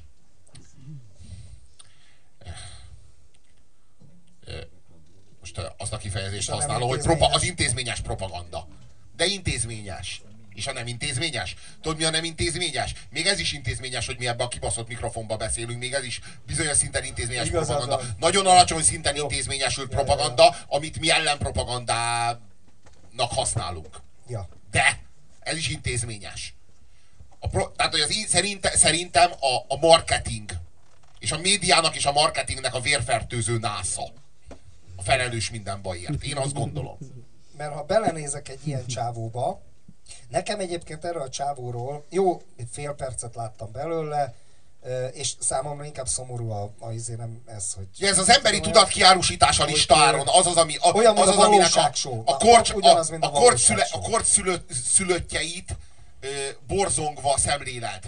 most azt a kifejezést használom, hogy az intézményes propaganda. De intézményes. És a nem intézményes? Tudod, mi a nem intézményes? Még ez is intézményes, hogy mi ebben a kibaszott mikrofonba beszélünk, még ez is bizonyos szinten intézményes propaganda. Nagyon alacsony szinten intézményesült propaganda, amit mi ellenpropagandának használunk. Ja. De ez is intézményes. Tehát, hogy szerintem a marketing és a médiának és a marketingnek a vérfertőző násza a felelős minden bajért. Én azt gondolom. Mert ha belenézek egy ilyen csávóba, nekem egyébként erről a csávóról, jó, fél percet láttam belőle, és számomra inkább szomorú nem ez, hogy... Ja, ez az emberi tudat kiárusítás a listáron, olyan, mint a valóságshow. A kort szülöttjeit borzongva szemléled.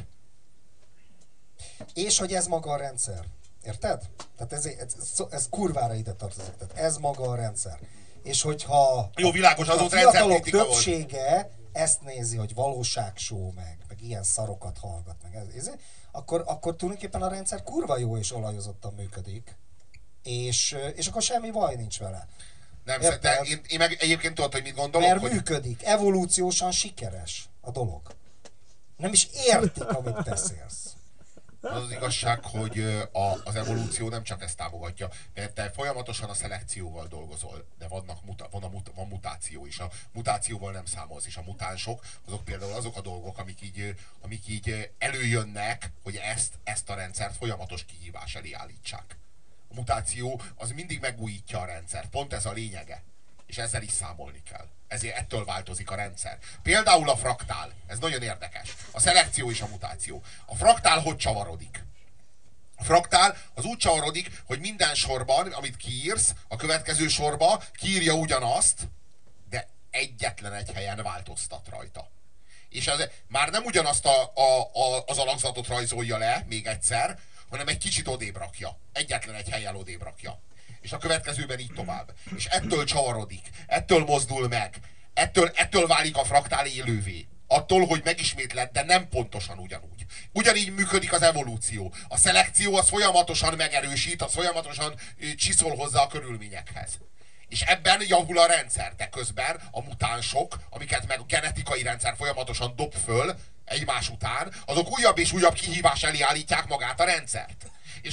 És hogy ez maga a rendszer. Érted? Tehát ez kurvára ide tartozik. Tehát ez maga a rendszer. És hogyha jó, világos, az a fiatalok többsége ezt nézi, hogy valóságshow meg ilyen szarokat hallgat meg, akkor tulajdonképpen a rendszer kurva jó és olajozottan működik. És akkor semmi baj nincs vele. Nem, de én meg egyébként tudod, hogy mit gondolok? Mert működik, evolúciósan sikeres a dolog. Nem is értik, amit beszélsz. Az igazság, hogy az evolúció nem csak ezt támogatja, mert te folyamatosan a szelekcióval dolgozol, de van mutáció is. A mutációval nem számolsz, és a mutánsok, azok például azok a dolgok, amik így előjönnek, hogy ezt a rendszert folyamatos kihívás elé állítsák. A mutáció az mindig megújítja a rendszert, pont ez a lényege. És ezzel is számolni kell. Ezért ettől változik a rendszer. Például a fraktál. Ez nagyon érdekes. A szelekció és a mutáció. A fraktál hogy csavarodik? A fraktál az úgy csavarodik, hogy minden sorban, amit kiírsz, a következő sorba kiírja ugyanazt, de egyetlen egy helyen változtat rajta. És ez már nem ugyanazt az alakzatot rajzolja le, még egyszer, hanem egy kicsit odébb rakja. Egyetlen egy helyen odébb rakja. És a következőben így tovább. És ettől csavarodik, ettől mozdul meg, ettől válik a fraktál élővé. Attól, hogy megismétled, de nem pontosan ugyanúgy. Ugyanígy működik az evolúció. A szelekció az folyamatosan megerősít, az folyamatosan csiszol hozzá a körülményekhez. És ebben javul a rendszer, de közben a mutánsok, amiket meg a genetikai rendszer folyamatosan dob föl egymás után, azok újabb és újabb kihívás elé állítják magát a rendszert. És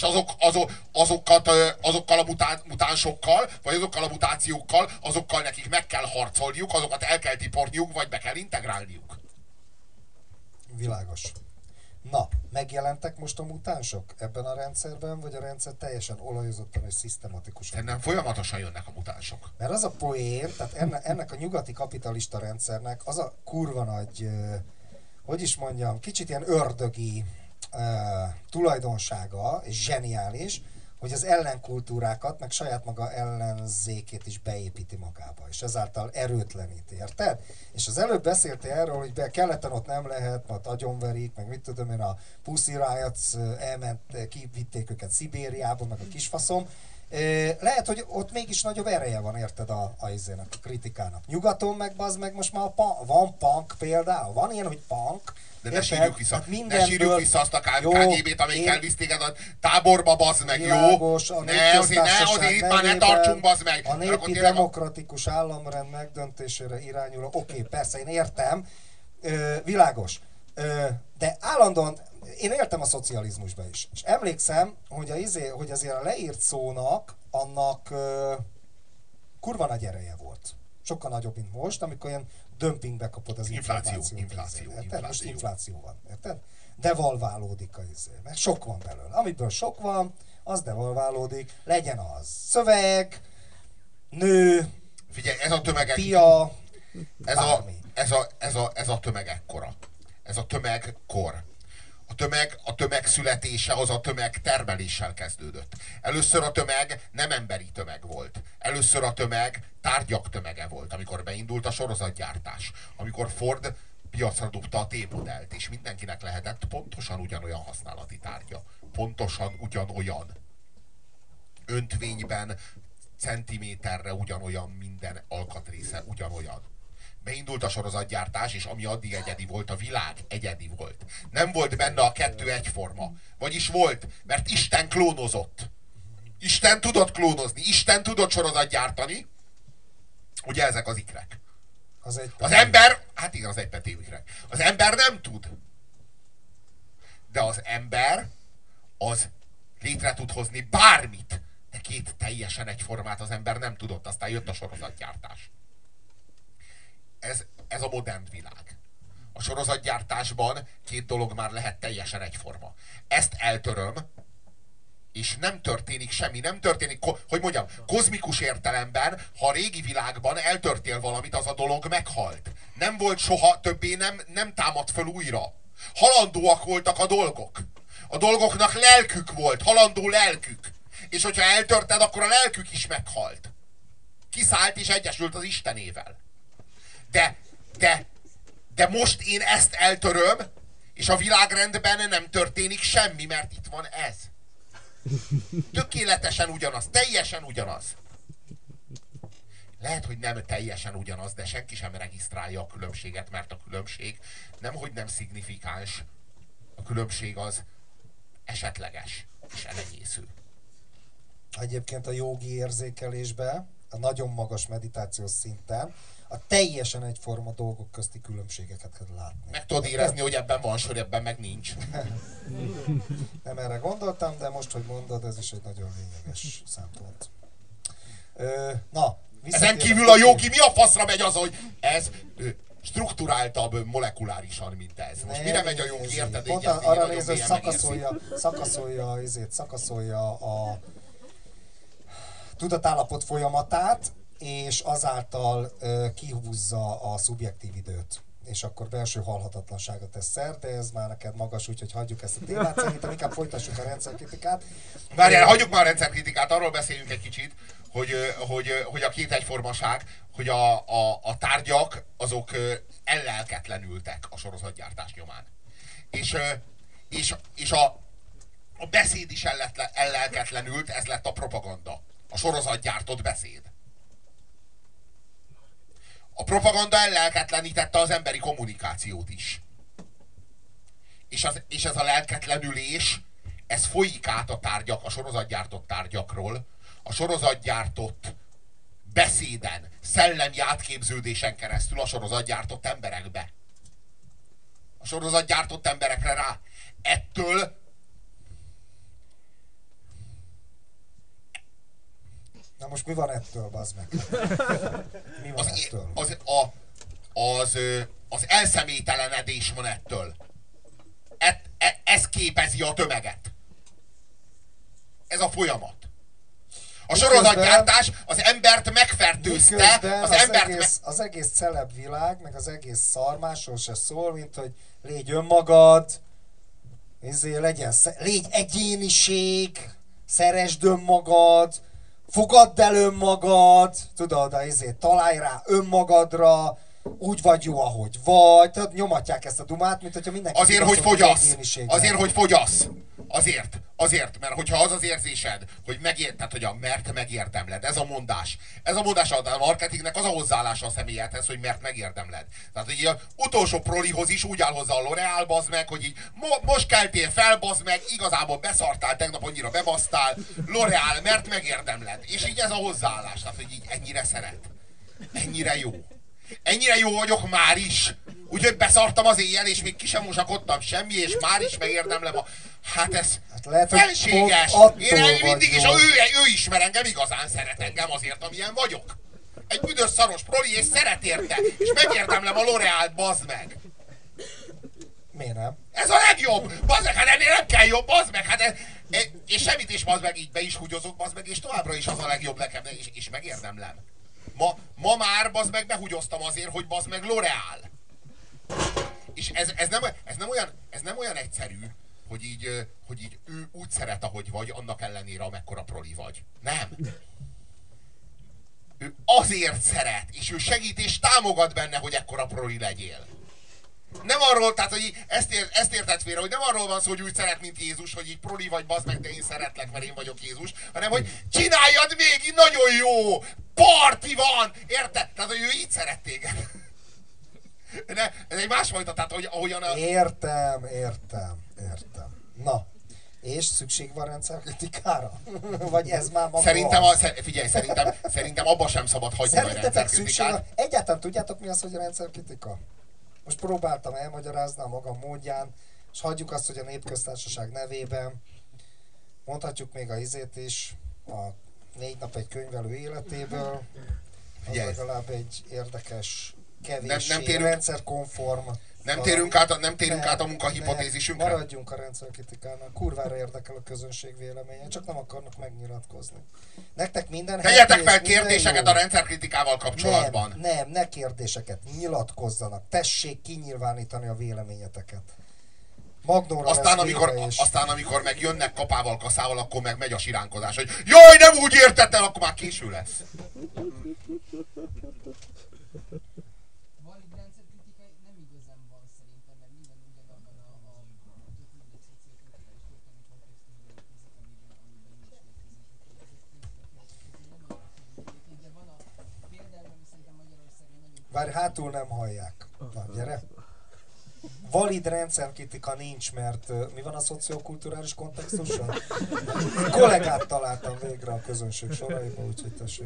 azokkal a mutánsokkal, vagy azokkal a mutációkkal, azokkal nekik meg kell harcolniuk, azokat el kell tiporniuk, vagy be kell integrálniuk. Világos. Na, megjelentek most a mutánsok ebben a rendszerben, vagy a rendszer teljesen olajozottan és szisztematikusan? Nem, folyamatosan jönnek a mutánsok. Mert az a poén, tehát ennek a nyugati kapitalista rendszernek az a kurva nagy, hogy is mondjam, kicsit ilyen ördögi tulajdonsága, és zseniális, hogy az ellenkultúrákat, meg saját maga ellenzékét is beépíti magába, és ezáltal erőtleníti, érted? És az előbb beszéltél erről, hogy keleten ott nem lehet, mert agyonverik, meg mit tudom én, a Pussy Riots kivitték őket Szibériába, meg a kisfaszom. Lehet, hogy ott mégis nagyobb ereje van, érted, a kritikának. Nyugaton meg bazd meg most már van punk például, van ilyen, hogy punk. De ne sírjuk vissza azt a KGB-t, amelyik elvisz téged a táborba, bazd meg, világos, jó? Azért itt már ne tartsunk, bazd meg! A népi demokratikus államrend megdöntésére irányuló, oké, persze, én értem, világos. De állandóan, én éltem a szocializmusba is. És emlékszem, hogy azért a leírt szónak annak kurva nagy ereje volt. Sokkal nagyobb, mint most, amikor ilyen dömpingbe kapod az inflációt. Most infláció van, érted? Devalválódik mert sok van belőle. Amiből sok van, az devalválódik, legyen az szöveg, nő, Figyelj, ez a tömegek... pia, ez a tömeg ekkora. Ez a tömegkor. A tömeg születése az a tömeg termeléssel kezdődött. Először a tömeg nem emberi tömeg volt. Először a tömeg tárgyak tömege volt, amikor beindult a sorozatgyártás. Amikor Ford piacra dobta a T-modellt, és mindenkinek lehetett pontosan ugyanolyan használati tárgya. Pontosan ugyanolyan. Öntvényben, centiméterre ugyanolyan, minden alkatrésze ugyanolyan. Beindult a sorozatgyártás, és ami addig egyedi volt, a világ egyedi volt. Nem volt benne a kettő egyforma. Vagyis volt, mert Isten klónozott. Isten tudott klónozni, Isten tudott sorozatgyártani. Ugye ezek az ikrek. Az ember, hát igen, az egypetév ikrek. Az ember nem tud. De az ember, az létre tud hozni bármit. De két teljesen egyformát az ember nem tudott, aztán jött a sorozatgyártás. Ez a modern világ. A sorozatgyártásban két dolog már lehet teljesen egyforma. Ezt eltöröm, és nem történik semmi, nem történik, hogy mondjam, kozmikus értelemben, ha a régi világban eltörtél valamit, az a dolog meghalt. Nem volt soha, többé nem támad föl újra. Halandóak voltak a dolgok. A dolgoknak lelkük volt, halandó lelkük. És hogyha eltörted, akkor a lelkük is meghalt. Kiszállt és egyesült az Istenével. De most én ezt eltöröm, és a világrendben nem történik semmi, mert itt van ez. Tökéletesen ugyanaz, teljesen ugyanaz. Lehet, hogy nem teljesen ugyanaz, de senki sem regisztrálja a különbséget, mert a különbség nemhogy nem szignifikáns. A különbség az esetleges és elenyésző. Egyébként a jógi érzékelésben, a nagyon magas meditációs szinten a teljesen egyforma dolgok közti különbségeket kell látni. Meg tudod érezni, hogy ebben van sor, ebben meg nincs. Nem erre gondoltam, de most, hogy mondod, ez is egy nagyon lényeges szempont. Ezen kívül a jógi mi a faszra megy az, hogy ez strukturáltabb molekulárisan, mint ez. Most mire megy a jógi, érted? Pont arra néz, hogy szakaszolja a tudatállapot folyamatát, és azáltal kihúzza a szubjektív időt. És akkor belső halhatatlanságot tesz szert, de ez már neked magas, úgyhogy hagyjuk ezt a témát. Szerintem inkább folytassuk a rendszerkritikát. Várjál, hagyjuk már a rendszerkritikát, arról beszéljünk egy kicsit, hogy a két egyformaság, hogy a tárgyak azok ellelketlenültek a sorozatgyártás nyomán. És a beszéd is ellelketlenült, ez lett a propaganda. A sorozatgyártott beszéd. A propaganda ellelketlenítette az emberi kommunikációt is. És ez a lelketlenülés, ez folyik át a sorozatgyártott tárgyakról, a sorozatgyártott beszéden, szellemi átképződésen keresztül a sorozatgyártott emberekbe. A sorozatgyártott emberekre rá. Ettől na most mi van ettől, bazd meg? Mi van ettől? Az elszemélytelenedés van ettől. Ez képezi a tömeget. Ez a folyamat. A sorozatgyártás az embert megfertőzte. Az egész celeb világ, meg az egész szar másról se szól, mint hogy légy önmagad, légy egyéniség, szeresd önmagad, fogadd el önmagad, tudod, találj rá önmagadra, úgy vagy jó, ahogy vagy. Tehát nyomatják ezt a dumát, mint hogyha mindenki... Azért, hogy fogyasz. Azért, hogy fogyasz. Azért, mert hogyha az az érzésed, hogy megérted, hogy mert megérdemled, ez a mondás a marketingnek az a hozzáállása a személyedhez, hogy mert megérdemled. Tehát, hogy az utolsó prolihoz is úgy áll hozzá a L'Oreal, bazd meg, hogy így most keltél fel, bazd meg, igazából beszartál, tegnap annyira bebasztál, L'Oreal, mert megérdemled. És így ez a hozzáállás, tehát, hogy így ennyire szeret. Ennyire jó. Ennyire jó vagyok már is. Úgyhogy beszartam az éjjel, és még ki sem mosakodtam semmi, és már is megérdemlem a... Hát ez fenséges. Én mindig is, ő ismer engem, igazán szeret engem azért, amilyen vagyok. Egy büdös szaros proli, és szeret érte. És megérdemlem a L'Orealt, bazd meg. Miért nem? Ez a legjobb! Bazd meg, hát ennél nem kell jobb, bazd meg! Hát És semmit is, bazd meg, így be is húgyozok, bazd meg, és továbbra is az a legjobb nekem, és megérdemlem. Ma már, bazd meg, behúgyoztam azért, hogy bazd meg L'Oreal. És ez nem olyan egyszerű, hogy így ő úgy szeret, ahogy vagy, annak ellenére, amekkora proli vagy. Nem. Ő azért szeret, és ő segít és támogat benne, hogy ekkora proli legyél. Nem arról, tehát, hogy ezt érted félre, hogy nem arról van szó, hogy úgy szeret, mint Jézus, hogy így proli vagy, bazd meg, de én szeretlek, mert én vagyok Jézus, hanem, hogy csináljad még, így nagyon jó, parti van, érted? Tehát, hogy ő így szeret téged. Ez egy másfajta, tehát ahogyan a... Értem. Na, és szükség van rendszerkritikára? Vagy ez már maga Figyelj, szerintem abba sem szabad hagyni a rendszerkritikát. Egyáltalán tudjátok, mi az, hogy a rendszerkritika? Most próbáltam elmagyarázni a magam módján, és hagyjuk azt, hogy a Népköztársaság nevében mondhatjuk még a izét is, a 4 nap egy könyvelő életéből, az legalább egy érdekes, kevéssé rendszerkonform. Nem térünk át a munkahipotézisünkre? Maradjunk a rendszerkritikának. Kurvára érdekel a közönség véleménye, csak nem akarnak megnyilatkozni. Nektek minden tegyetek fel kérdéseket a rendszerkritikával kapcsolatban. Nem, ne kérdéseket, nyilatkozzanak. Tessék kinyilvánítani a véleményeteket. Magnóra aztán, amikor meg jönnek kapával, kaszával, akkor meg megy a siránkozás, hogy jaj, nem úgy értettem, akkor már késő lesz. Várj, hátul nem hallják. Na, gyere. Valid rendszerkritika nincs, mert mi van a szociokulturális kontextuson? Kollégát találtam végre a közönség soraiba, úgyhogy tessék.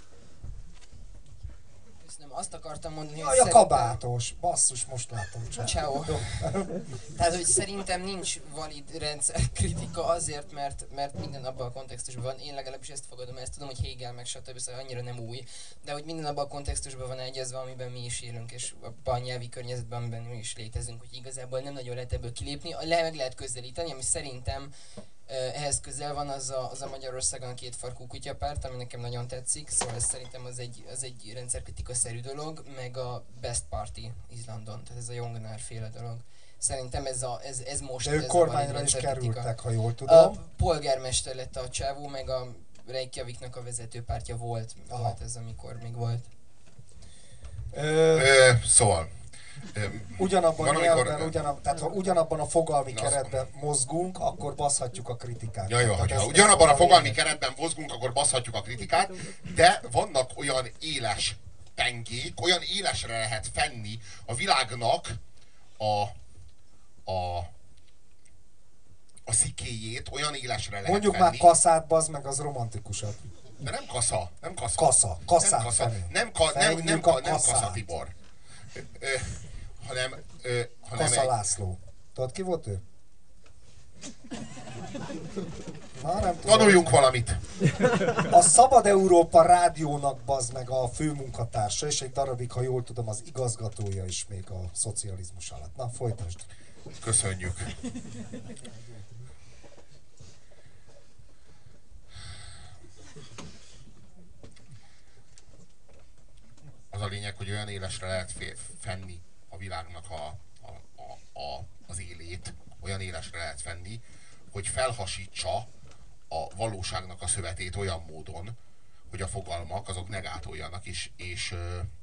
Azt akartam mondani, hogy a kabátos, basszus, most látom. Ciao. Tehát, hogy szerintem nincs valid rendszerkritika azért, mert minden abban a kontextusban van. Én legalábbis ezt fogadom, ezt tudom, hogy Hegel meg stb. Szóval annyira nem új, de hogy minden abban a kontextusban van egyezve, amiben mi is élünk, és abban a nyelvi környezetben, amiben mi is létezünk, hogy igazából nem nagyon lehet ebből kilépni. Meg lehet közelíteni, ami szerintem ehhez közel van az a Magyarországon a kétfarkú kutyapárt, ami nekem nagyon tetszik, szóval ez szerintem az egy rendszerkritika-szerű dolog, meg a Best Party Izlandon, tehát ez a Jongnár féle dolog. Szerintem ez most... De ők kormányra is kerültek, ha jól tudom. A polgármester lett a csávó, meg a Reykjaviknak a vezetőpártja volt ez, amikor még volt. Szóval... Ugyanabban a nyelvben, tehát ha ugyanabban a fogalmi keretben mozgunk, akkor baszhatjuk a kritikát. Jó, ha ugyanabban a fogalmi keretben mozgunk, akkor baszhatjuk a kritikát, de vannak olyan éles pengék, olyan élesre lehet fenni a világnak a szikéjét, olyan élesre lehet mondjuk fenni. Már kaszát, bazd meg, az romantikusabb. De nem kasza. Nem kasza, Tibor. hanem Kassa László. Tudod, ki volt ő? Na, nem tudom. Tanuljunk valamit. A Szabad Európa rádiónak bazd meg a főmunkatársa, és egy darabig, ha jól tudom, az igazgatója is még a szocializmus alatt. Na, folytasd. Köszönjük. Az a lényeg, hogy olyan élesre lehet fenni a világnak az élét, olyan élesre lehet fenni, hogy felhasítsa a valóságnak a szövetét olyan módon, hogy a fogalmak azok ne gátoljanak, és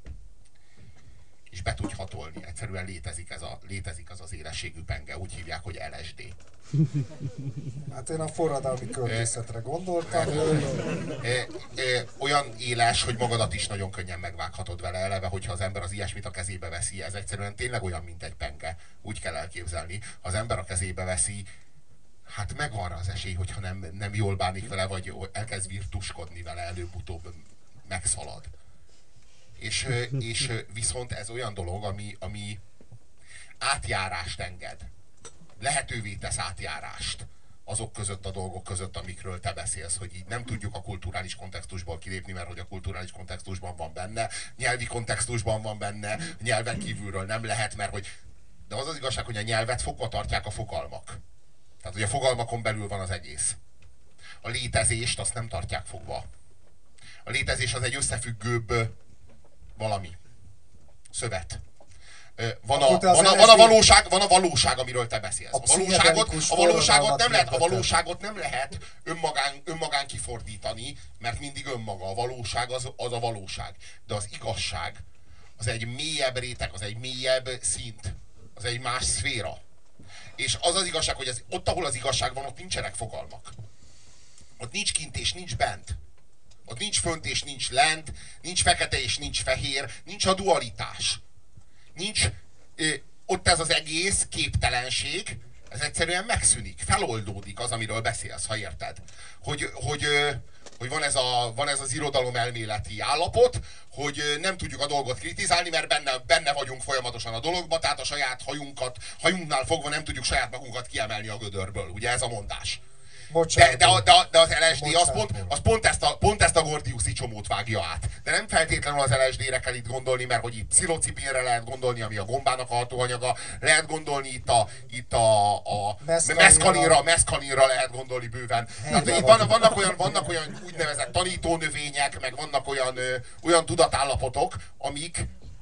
be tudj hatolni. Egyszerűen létezik az élességű penge, úgy hívják, hogy LSD. Hát én a forradalmi költészetre gondoltam. Olyan éles, hogy magadat is nagyon könnyen megvághatod vele eleve, hogyha az ember az ilyesmit a kezébe veszi. Ez egyszerűen tényleg olyan, mint egy penge. Úgy kell elképzelni. Ha az ember a kezébe veszi, hát megvan rá az esély, hogyha nem jól bánik vele, vagy elkezd virtuskodni vele, előbb-utóbb megszalad. És viszont ez olyan dolog, ami átjárást enged. Lehetővé tesz átjárást azok között a dolgok között, amikről te beszélsz, hogy így nem tudjuk a kulturális kontextusból kilépni, mert hogy a kulturális kontextusban van benne, nyelvi kontextusban van benne, nyelven kívülről nem lehet, mert hogy... De az az igazság, hogy a nyelvet fogva tartják a fogalmak. Tehát, hogy a fogalmakon belül van az egész. A létezést azt nem tartják fogva. A létezés az egy összefüggőbb valami. Szövet. Van a valóság, amiről te beszélsz. A valóságot nem lehet önmagán kifordítani, mert mindig önmaga. A valóság az a valóság. De az igazság az egy mélyebb réteg, az egy mélyebb szint. Az egy más szféra. És az az igazság, hogy ott, ahol az igazság van, ott nincsenek fogalmak. Ott nincs kint és nincs bent. Ott nincs fönt és nincs lent, nincs fekete és nincs fehér, nincs a dualitás. Nincs ott ez az egész képtelenség, ez egyszerűen megszűnik, feloldódik az, amiről beszélsz, ha érted. Hogy van ez az irodalom elméleti állapot, hogy nem tudjuk a dolgot kritizálni, mert benne vagyunk folyamatosan a dologba, tehát a saját hajunknál fogva nem tudjuk saját magunkat kiemelni a gödörből. Ugye ez a mondás. De az LSD az pont ezt a Gordiuszi csomót vágja át. De nem feltétlenül az LSD-re kell itt gondolni, mert hogy itt pszilocibinre lehet gondolni, ami a gombának a hatóanyaga, lehet gondolni itt a meszkalinra lehet gondolni bőven. Tehát itt vannak olyan úgynevezett tanítónövények, meg vannak olyan tudatállapotok, amik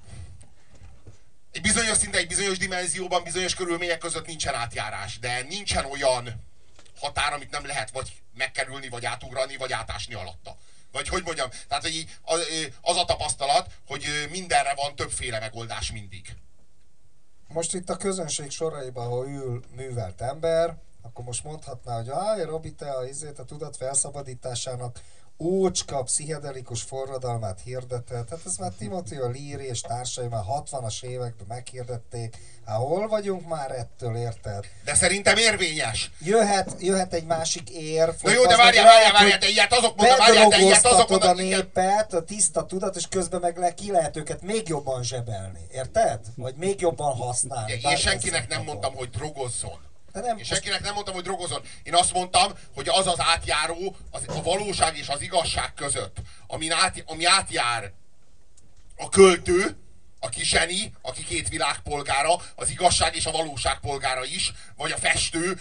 egy bizonyos szinten, egy bizonyos dimenzióban, bizonyos körülmények között nincsen átjárás, de nincsen olyan határ, amit nem lehet vagy megkerülni, vagy átugrani, vagy átásni alatta. Vagy hogy mondjam, tehát hogy az a tapasztalat, hogy mindenre van többféle megoldás mindig. Most itt a közönség soraiban, ha ül művelt ember, akkor most mondhatná, hogy Robi, te a tudat felszabadításának ócska, pszichedelikus forradalmát hirdetett. Hát ez már Timothy Leary és társai már 60-as években meghirdették. Hát hol vagyunk már ettől, érted? De szerintem érvényes. Jöhet egy másik érv. Na jó, de várjál, te ilyet azok a népet, a tiszta tudat, és közben meg ki lehet őket még jobban zsebelni. Érted? Vagy még jobban használni. Én senkinek nem mondtam, hogy drogozzon. Én senkinek nem mondtam, hogy drogozon. Én azt mondtam, hogy az az átjáró a valóság és az igazság között, ami átjár a költő, aki zseni, aki két világpolgára, az igazság és a valóság polgára is, vagy a festő,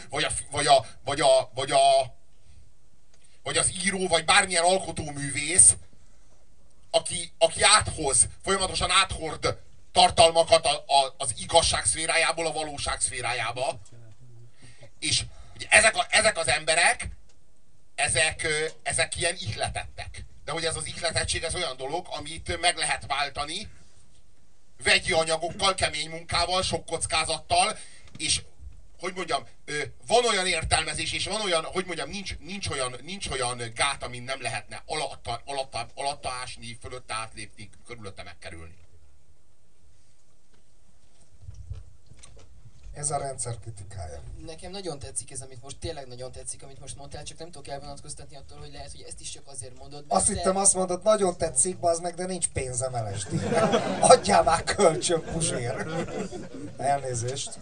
vagy az író, vagy bármilyen alkotóművész, aki folyamatosan áthord tartalmakat az igazság szférájából a valóság szférájába. És ezek az emberek, ezek ilyen ihletettek. De hogy ez az ihletettség, ez olyan dolog, amit meg lehet váltani vegyi anyagokkal, kemény munkával, sok kockázattal, és hogy mondjam, van olyan értelmezés, és van olyan, hogy mondjam, nincs olyan gát, amin nem lehetne alatta ásni, fölötte átlépni, körülötte megkerülni. Ez a rendszer kritikája. Nekem nagyon tetszik ez, amit most, tényleg nagyon tetszik, amit most mondtál, csak nem tudok elvonatkoztatni attól, hogy lehet, hogy ezt is csak azért mondod. Azt hittem, azt mondod, nagyon tetszik, bazd meg, de nincs pénzem LSD-re. Adjál már kölcsön, Puzsér. Elnézést.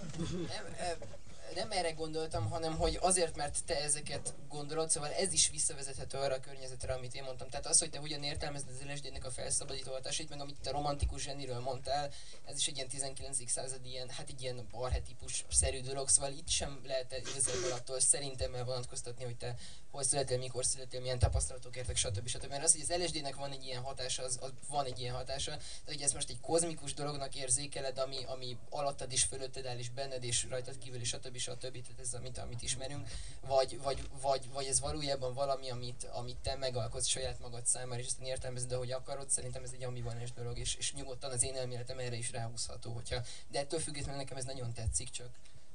Nem erre gondoltam, hanem hogy azért, mert te ezeket gondolod, szóval ez is visszavezethető arra a környezetre, amit én mondtam. Tehát az, hogy te hogyan értelmezed az LSD-nek a felszabadító hatásait, meg amit te romantikus zseniről mondtál, ez is egy ilyen 19. századi egy ilyen archetípus-szerű dolog, szóval itt sem lehet igazából attól szerintem elvonatkoztatni, hogy te hol születél, mikor születél, milyen tapasztalatok értek, stb. Mert az, hogy az LSD-nek van egy ilyen hatása, az van egy ilyen hatása, de hogy ez most egy kozmikus dolognak érzékeled, ami alattad is, fölötted áll is benned, és rajtad kívül is, stb. Tehát ez amit ismerünk, vagy ez valójában valami, amit te megalkotsz saját magad számára, és aztán értelmezed, ahogy akarod. Szerintem ez egy ambivalens dolog, és nyugodtan az én elméletem erre is ráhúzható, de ettől függetlenül nekem ez nagyon tetszik csak.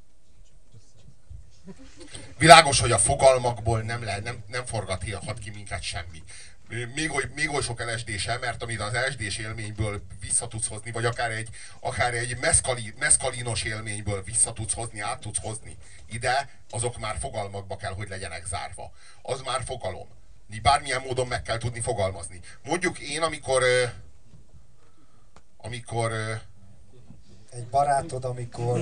Világos, hogy a fogalmakból nem forgathat ki minket semmi. Még oly sok LSD-sem, mert amit az LSD-s élményből vissza tudsz hozni, vagy akár egy meszkalinos élményből vissza tudsz hozni, át tudsz hozni ide, azok már fogalmakba kell, hogy legyenek zárva. Az már fogalom. Bármilyen módon meg kell tudni fogalmazni. Mondjuk én, amikor egy barátod, amikor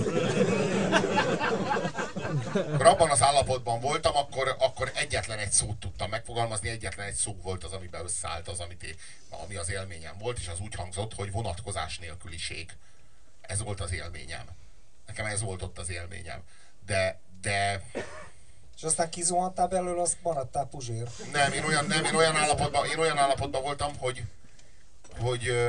abban az állapotban voltam, akkor egyetlen egy szót tudtam megfogalmazni, egyetlen egy szó volt az, amiben összeállt az, ami az élményem volt, és az úgy hangzott, hogy vonatkozás nélküliség. Ez volt az élményem. Nekem ez volt ott az élményem. de És aztán kizuhantál belőle, azt maradtál puzsér. nem, én olyan állapotban voltam, hogy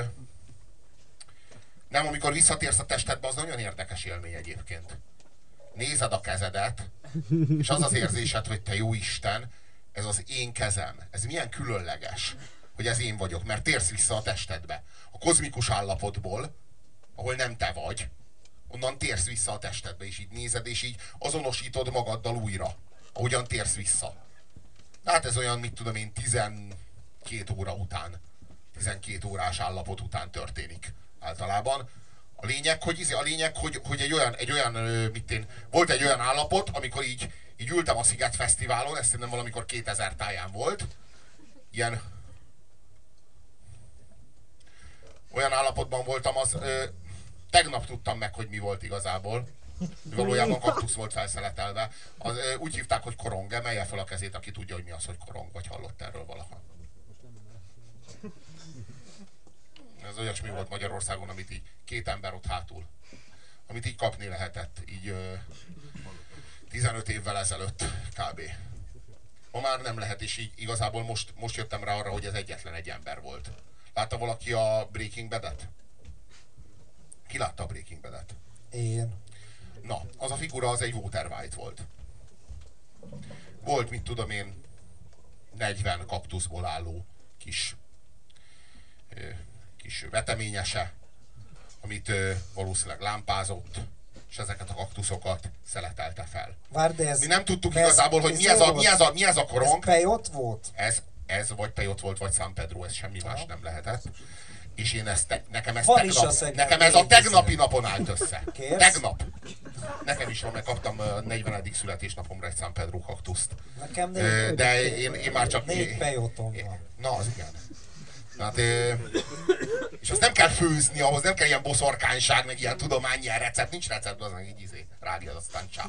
nem, amikor visszatérsz a testedbe, az nagyon érdekes élmény egyébként. Nézed a kezedet, és az az érzésed, hogy te jó Isten, ez az én kezem. Ez milyen különleges, hogy ez én vagyok, mert térsz vissza a testedbe. A kozmikus állapotból, ahol nem te vagy, onnan térsz vissza a testedbe, és így nézed, és így azonosítod magaddal újra, ahogyan térsz vissza. Hát ez olyan, mit tudom én, 12 óra után, 12 órás állapot után történik általában. A lényeg, hogy egy olyan volt egy olyan állapot, amikor így ültem a Sziget Fesztiválon, ezt szerintem valamikor 2000 táján volt. Olyan állapotban voltam, tegnap tudtam meg, hogy mi volt igazából. Valójában kaktusz volt felszeletelve. Úgy hívták, hogy korong. Emelje fel a kezét, aki tudja, hogy mi az, hogy korong, vagy hallott erről valaha. Ez olyasmi volt Magyarországon, amit így két ember ott hátul. Amit így kapni lehetett, így 15 évvel ezelőtt kb. Ma már nem lehet, és így igazából most jöttem rá arra, hogy ez egyetlen egy ember volt. Látta valaki a Breaking Bad-et? Ki látta a Breaking Bad-et? Én. Na, az a figura az egy Walter White volt. Volt, mit tudom én, 40 kaktuszból álló kis veteményese, amit valószínűleg lámpázott, és ezeket a kaktuszokat szeletelte fel. Mi nem tudtuk igazából, hogy mi ez a korong. Ez pejott volt? Ez vagy pejott volt, vagy San Pedro, ez semmi más nem lehetett. És én nekem ez a tegnapi napon állt össze. Kérsz? Tegnap. Nekem is van, mert kaptam a 40. születésnapomra egy San Pedro kaktuszt. Nekem de én már csak... 4 pejottom van. Na, az igen. Hát, és azt nem kell főzni, ahhoz nem kell ilyen boszorkányság, meg ilyen tudomány, ilyen recept, nincs recept, az meg így rádiad, aztán csá.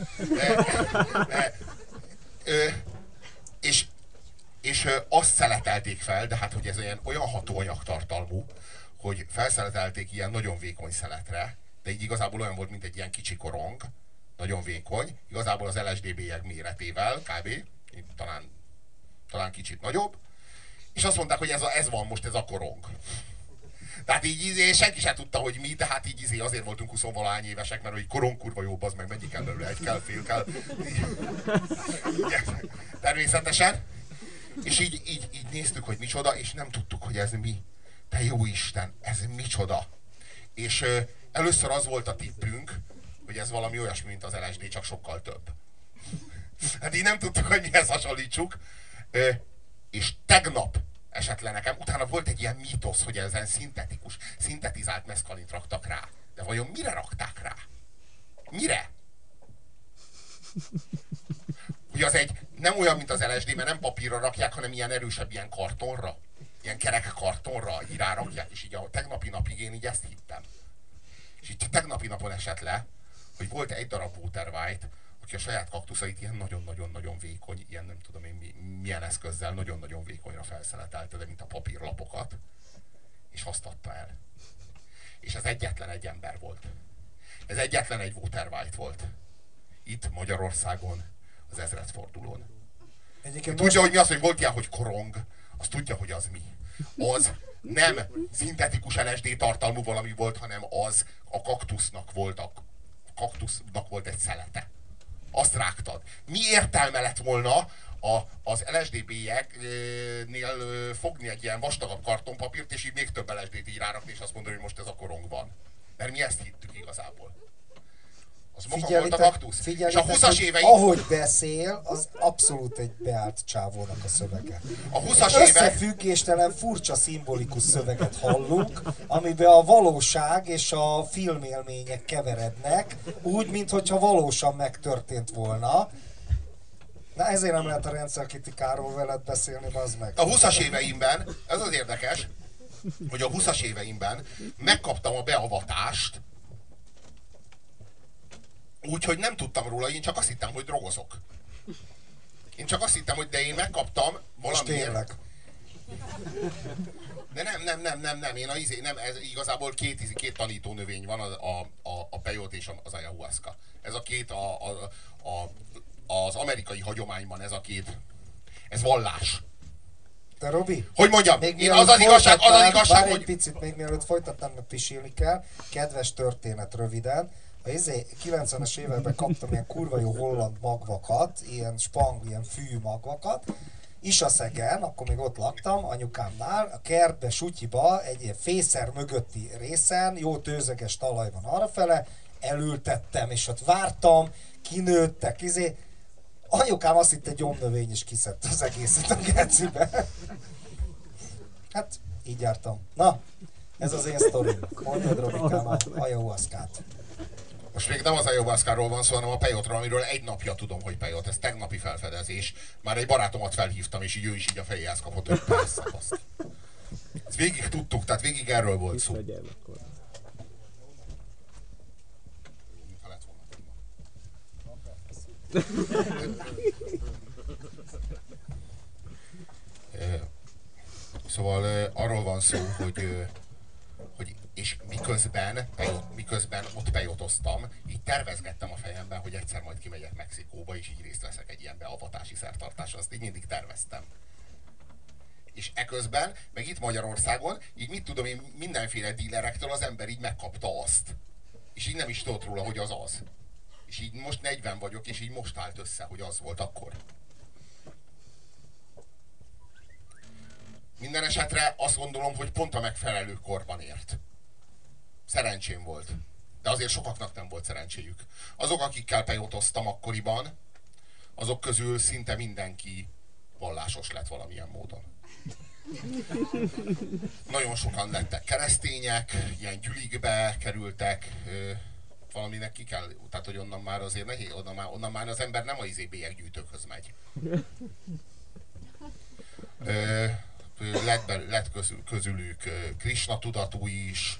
És azt szeletelték fel, de hát, hogy ez olyan hatóanyagtartalmú, hogy felszeletelték ilyen nagyon vékony szeletre, de így igazából olyan volt, mint egy ilyen kicsi korong, nagyon vékony, igazából az LSD bélyeg méretével, kb. Talán kicsit nagyobb, és azt mondták, hogy ez van most, ez a korong. Tehát így senki sem tudta, hogy mi, de hát így azért voltunk 20-valahány évesek, mert hogy korong kurva jobb, az meg mennyi kell belőle, egy kell, fél kell. Természetesen. És így néztük, hogy micsoda, és nem tudtuk, hogy ez mi. De jó Isten, ez micsoda. És először az volt a tippünk, hogy ez valami olyasmi, mint az LSD, csak sokkal több. Hát így nem tudtuk, hogy mihez hasonlítsuk. És tegnap esett le nekem, utána volt egy ilyen mítosz, hogy ezen szintetizált meszkalint raktak rá. De vajon mire rakták rá? Mire? Hogy az nem olyan, mint az LSD, mert nem papírra rakják, hanem ilyen erősebb, ilyen kartonra. Ilyen kerek kartonra így rárakják, és így a tegnapi napig én így ezt hittem. És így a tegnapi napon esett le, hogy volt egy darab Walter White, aki a saját kaktuszait ilyen nagyon-nagyon-nagyon vékony, ilyen nem tudom én milyen eszközzel nagyon-nagyon vékonyra felszeletelte, de mint a papírlapokat, és azt adta el. És ez egyetlen egy ember volt. Ez egyetlen egy Walter White volt. Itt Magyarországon, az ezredfordulón. Tudja, hogy mi az, hogy volt ilyen, hogy korong, azt tudja, hogy az mi. Az nem szintetikus LSD tartalmú valami volt, hanem az a kaktusznak volt egy szelete. Azt rágtad. Mi értelme lett volna az LSD bélyegnél fogni egy ilyen vastagabb kartonpapírt, és így még több LSD-t így rárakni, és azt mondani, hogy most ez a korong van. Mert mi ezt hittük igazából. Az maga volt a kaktusz. És a 20-as éveim... Ahogy beszél, az abszolút egy beállt csávónak a szövege. A 20-as összefüggéstelen, furcsa, szimbolikus szöveget hallunk, amiben a valóság és a filmélmények keverednek, úgy, mintha valósan megtörtént volna. Na ezért nem lehet a rendszerkritikáról veled beszélni, bazd meg. A 20-as éveimben, ez az érdekes, hogy a 20-as éveimben megkaptam a beavatást, úgyhogy nem tudtam róla, én csak azt hittem, hogy drogozok. Én csak azt hittem, hogy de én megkaptam valamiért. De nem, én nem, ez igazából két tanítónövény van, a peyote és az ayahuasca. Ez a két az amerikai hagyományban, ez a két, ez vallás. De Robi, hogy mondjam, még az az igazság, várj hogy... egy picit, még mielőtt folytatnám, mert pisilni kell. Kedves történet röviden. A 90-es években kaptam ilyen kurva jó holland magvakat, ilyen spang, ilyen fű magvakat. Isaszegen, akkor még ott laktam, anyukámnál, a kertbe, sutyiba, egy ilyen fészer mögötti részen, jó tőzeges talaj van arrafele, elültettem, és ott vártam, kinőttek, anyukám azt hitt, egy gyomnövény is kiszedte az egészet a gecibe. Hát, így jártam. Na, ez az én sztorim. Mondjad, Robikám, a ayahuascát. Most még nem az ayahuasca-ról van szó, hanem a peyotról, amiről egy napja tudom, hogy peyote. Ez tegnapi felfedezés. Már egy barátomat felhívtam, és így ő is így a fejéhez kapott, hogy persze, azt. Ezt végig tudtuk, tehát végig erről volt szó. Szóval arról van szó, hogy és miközben ott pejotoztam, így tervezgettem a fejemben, hogy egyszer majd kimegyek Mexikóba, és így részt veszek egy ilyen beavatási szertartáson. Azt így mindig terveztem. És eközben, meg itt Magyarországon, így mit tudom én, mindenféle dílerektől az ember így megkapta azt. És így nem is tudott róla, hogy az az. És így most 40 vagyok, és így most állt össze, hogy az volt akkor. Minden esetre azt gondolom, hogy pont a megfelelő korban ért. Szerencsém volt. De azért sokaknak nem volt szerencséjük. Azok, akikkel pejotoztam akkoriban, azok közül szinte mindenki vallásos lett valamilyen módon. Nagyon sokan lettek keresztények, ilyen gyülikbe kerültek, valaminek ki kell, tehát hogy onnan már azért nehéz, onnan már az ember nem a bélyeggyűjtőkhöz megy. Lett közülük Krisna tudatú is,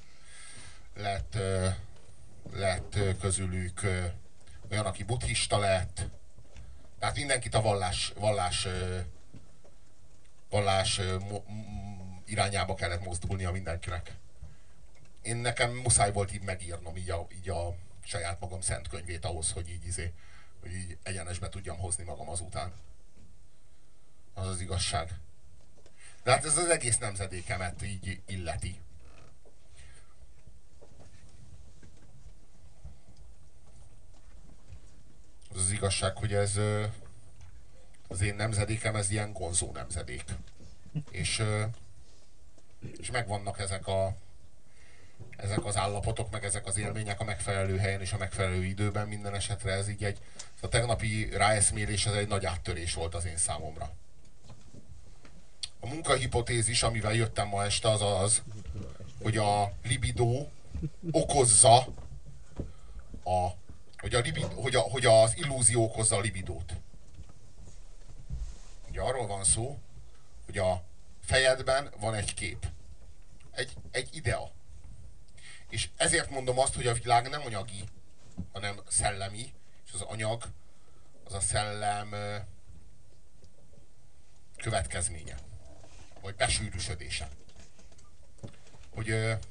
lett közülük olyan, aki buddhista lett. Tehát mindenkit a vallás irányába kellett mozdulnia mindenkinek. Nekem muszáj volt így megírnom így a saját magam szent könyvét ahhoz, hogy így egyenesbe tudjam hozni magam azután. Az az igazság. De hát ez az egész nemzedékemet így illeti. Az az igazság, hogy ez az én nemzedékem, ez ilyen gonzó nemzedék. És megvannak ezek az állapotok, meg ezek az élmények a megfelelő helyen és a megfelelő időben. Minden esetre ez így a tegnapi ráeszmélés, ez egy nagy áttörés volt az én számomra. A munkahipotézis, amivel jöttem ma este, az az, hogy a libidó okozza hogy az illúzió okozza a libidót. Ugye arról van szó, hogy a fejedben van egy kép. Egy idea. És ezért mondom azt, hogy a világ nem anyagi, hanem szellemi, és az anyag az a szellem következménye. Vagy besűrűsödése. Hogy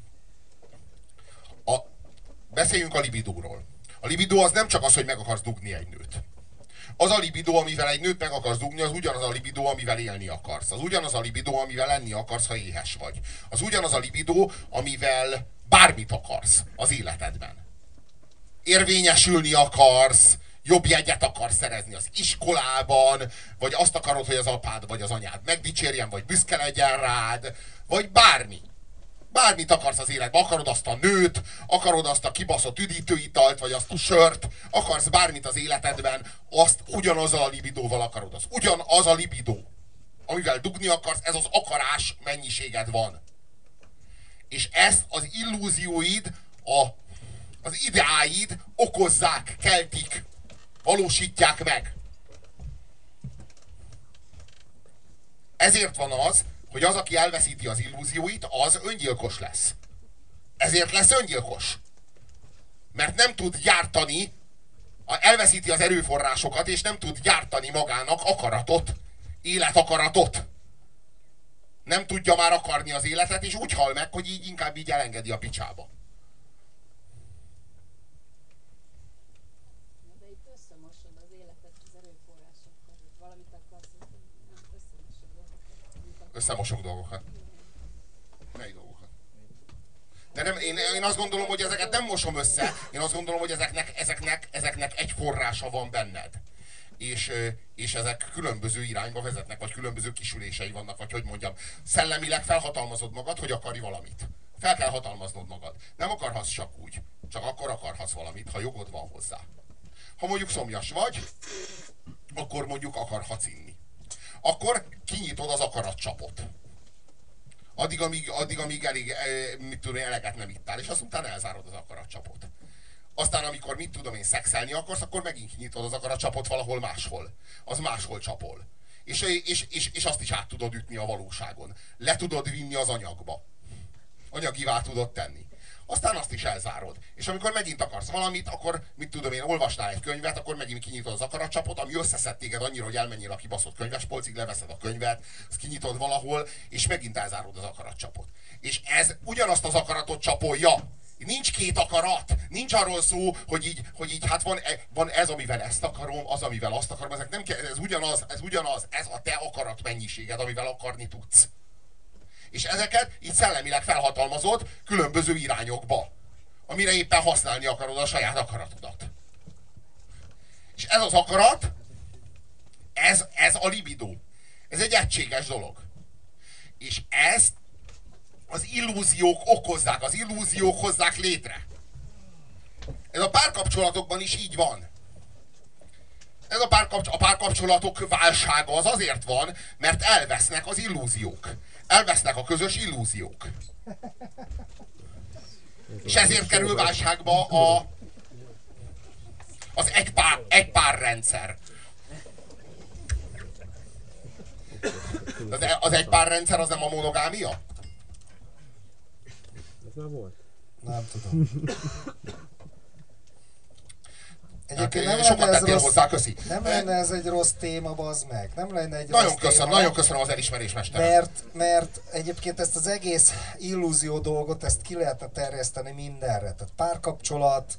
beszéljünk a libidóról. A libidó az nem csak az, hogy meg akarsz dugni egy nőt. Az a libidó, amivel egy nőt meg akarsz dugni, az ugyanaz a libidó, amivel élni akarsz. Az ugyanaz a libidó, amivel lenni akarsz, ha éhes vagy. Az ugyanaz a libidó, amivel bármit akarsz az életedben. Érvényesülni akarsz, jobb jegyet akarsz szerezni az iskolában, vagy azt akarod, hogy az apád vagy az anyád megdicsérjen, vagy büszke legyen rád, vagy bármi. Bármit akarsz az életben, akarod azt a nőt, akarod azt a kibaszott üdítőitalt, vagy azt a sört, akarsz bármit az életedben, azt ugyanazzal a libidóval akarod. Az ugyanaz a libidó, amivel dugni akarsz, ez az akarás mennyiséged van. És ezt az illúzióid, az ideáid okozzák, keltik, valósítják meg. Ezért van az, hogy az, aki elveszíti az illúzióit, az öngyilkos lesz. Ezért lesz öngyilkos. Mert nem tud gyártani, elveszíti az erőforrásokat, és nem tud gyártani magának akaratot, életakaratot. Nem tudja már akarni az életet, és úgy hal meg, hogy így inkább így elengedi a picsába. De itt összemosod az életet az erőforrásokkal. Valamit akarsz, összemosod dolgokat. Összemosok dolgokat. Mely dolgokat? De nem, én azt gondolom, hogy ezeket nem mosom össze. Én azt gondolom, hogy ezeknek egy forrása van benned. És ezek különböző irányba vezetnek, vagy különböző kisülései vannak, vagy hogy mondjam, szellemileg felhatalmazod magad, hogy akarj valamit. Fel kell hatalmaznod magad. Nem akarhatsz csak úgy. Csak akkor akarhatsz valamit, ha jogod van hozzá. Ha mondjuk szomjas vagy, akkor mondjuk akarhatsz inni. Akkor kinyitod az akaratcsapot. Addig, amíg elég, mit tudom, eleget nem ittál, és azt utána elzárod az akaratcsapot. Aztán, amikor mit tudom én, szexelni akarsz, akkor megint kinyitod az akaratcsapot valahol máshol. Az máshol csapol. És azt is át tudod ütni a valóságon. Le tudod vinni az anyagba. Anyagivá tudod tenni. Aztán azt is elzárod. És amikor megint akarsz valamit, akkor mit tudom én, olvasnál egy könyvet, akkor megint kinyitod az akaratcsapot, ami összeszed téged annyira, hogy elmenjél a kibaszott könyvespolcig, leveszed a könyvet, azt kinyitod valahol, és megint elzárod az akaratcsapot. És ez ugyanazt az akaratot csapolja. Nincs két akarat, nincs arról szó, hogy így hát van ez, amivel ezt akarom, az, amivel azt akarom, ezek nem kell, ez ugyanaz, ez a te akarat mennyiséged, amivel akarni tudsz. És ezeket így szellemileg felhatalmazod különböző irányokba, amire éppen használni akarod a saját akaratodat. És ez az akarat, ez a libido. Ez egy egységes dolog. És ezt az illúziók okozzák, az illúziók hozzák létre. Ez a párkapcsolatokban is így van. Ez a párkapcsolatok válsága az azért van, mert elvesznek az illúziók. Elvesznek a közös illúziók. És ezért kerül válságba az egypár rendszer. Az egypár rendszer az nem a monogámia? Ez már volt. Nem tudom. Egyébként Hát, sokat tettél hozzá, köszi. Nem lenne ez egy rossz téma, bazd meg. Nem lenne egy nagyon rossz köszönöm, téma. nagyon köszönöm az elismerés, mesterem. Mert egyébként ezt az egész illúzió dolgot, ezt ki lehetne terjeszteni mindenre. Tehát párkapcsolat,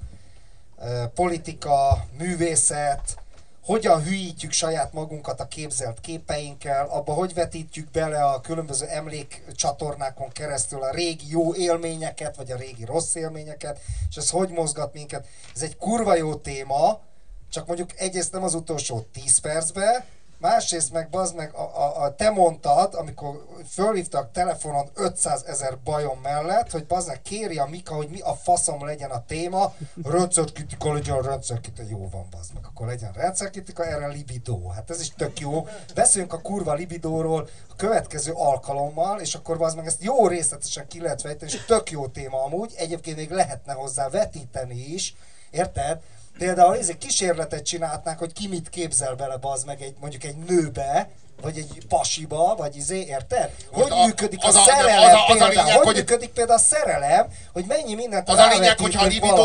politika, művészet, hogyan hülyítjük saját magunkat a képzelt képeinkkel, abba hogy vetítjük bele a különböző emlékcsatornákon keresztül a régi jó élményeket, vagy a régi rossz élményeket, és ez hogy mozgat minket. Ez egy kurva jó téma, csak mondjuk egyrészt nem az utolsó 10 percben, másrészt meg bazd meg, te mondtad, amikor fölhívtak telefonon 500 000 bajom mellett, hogy bazd meg kéri a Mika, hogy mi a faszom legyen a téma, rendszerkritika legyen, rendszerkritika, jó van bazd meg, akkor legyen rendszerkritika, erre libidó. Hát ez is tök jó. Beszéljünk a kurva libidóról a következő alkalommal, és akkor bazd meg ezt jó részletesen ki lehet fejteni, és tök jó téma amúgy, egyébként még lehetne hozzá vetíteni is, érted? Például egy kísérletet csinálhatnánk, hogy ki mit képzel bele, bazd meg mondjuk egy nőbe, vagy egy pasiba, vagy érted? Hogy működik a szerelem például? Hogy működik például a szerelem, hogy mennyi mindent az a lényeg, hogyha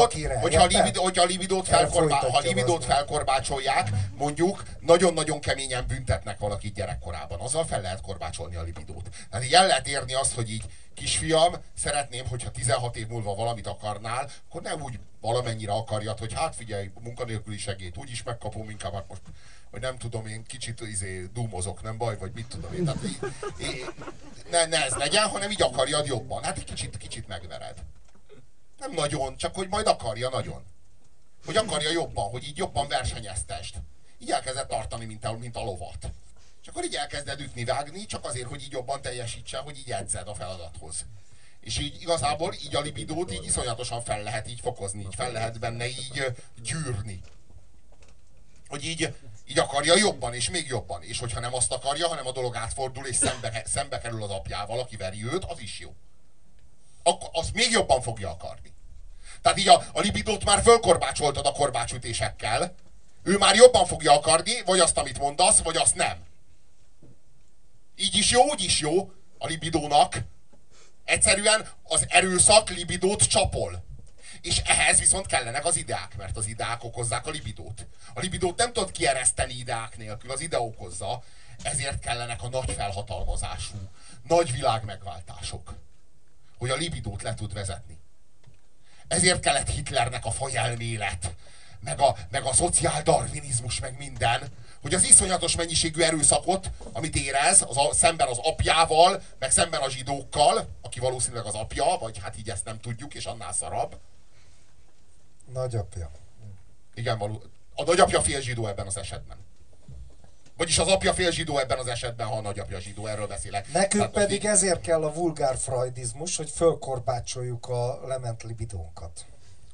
a libidót felkorbácsolják, mondjuk nagyon-nagyon keményen büntetnek valakit gyerekkorában. Azzal fel lehet korbácsolni a libidót. Tehát így el lehet érni azt, hogy így kisfiam, szeretném, hogyha 16 év múlva valamit akarnál, akkor ne úgy valamennyire akarjad, hogy hát figyelj, munkanélküli segélyt úgyis megkapom, inkább hát most, vagy nem tudom, én kicsit dúmozok, nem baj, vagy mit tudom én. Tehát ne ez legyen, hanem így akarjad jobban. Hát egy kicsit megvered. Nem nagyon, csak hogy majd akarja nagyon. Hogy akarja jobban, hogy így jobban versenyeztest. Így elkezded tartani, mint a lovat. És akkor így elkezded ütni, vágni, csak azért, hogy így jobban teljesítsen, hogy így edzed a feladathoz. És így igazából így a libidót így iszonyatosan fel lehet így fokozni, így fel lehet benne így gyűrni. Hogy így akarja jobban, és még jobban. És hogyha nem azt akarja, hanem a dolog átfordul, és szembe kerül az apjával, aki veri őt, az is jó. Akkor azt még jobban fogja akarni. Tehát így a libidót már fölkorbácsoltad a korbácsütésekkel, ő már jobban fogja akarni, vagy azt, amit mondasz, vagy azt nem. Így is jó, úgy is jó a libidónak. Egyszerűen az erőszak libidót csapol. És ehhez viszont kellenek az ideák, mert az ideák okozzák a libidót. A libidót nem tudod kiereszteni ideák nélkül, az ide okozza. Ezért kellenek a nagy felhatalmazású, nagy világmegváltások, hogy a libidót le tud vezetni. Ezért kellett Hitlernek a fajelmélet, meg a szociáldarwinizmus, meg minden, hogy az iszonyatos mennyiségű erőszakot, amit érez szemben az apjával, meg szemben a zsidókkal, aki valószínűleg az apja, vagy hát így ezt nem tudjuk, és annál szarabb. Nagyapja. Igen, a nagyapja fél zsidó ebben az esetben. Vagyis az apja fél zsidó ebben az esetben, ha a nagyapja zsidó, erről beszélek. Nekünk tehát pedig ezért kell a vulgár freudizmus, hogy fölkorbácsoljuk a lement libidónkat.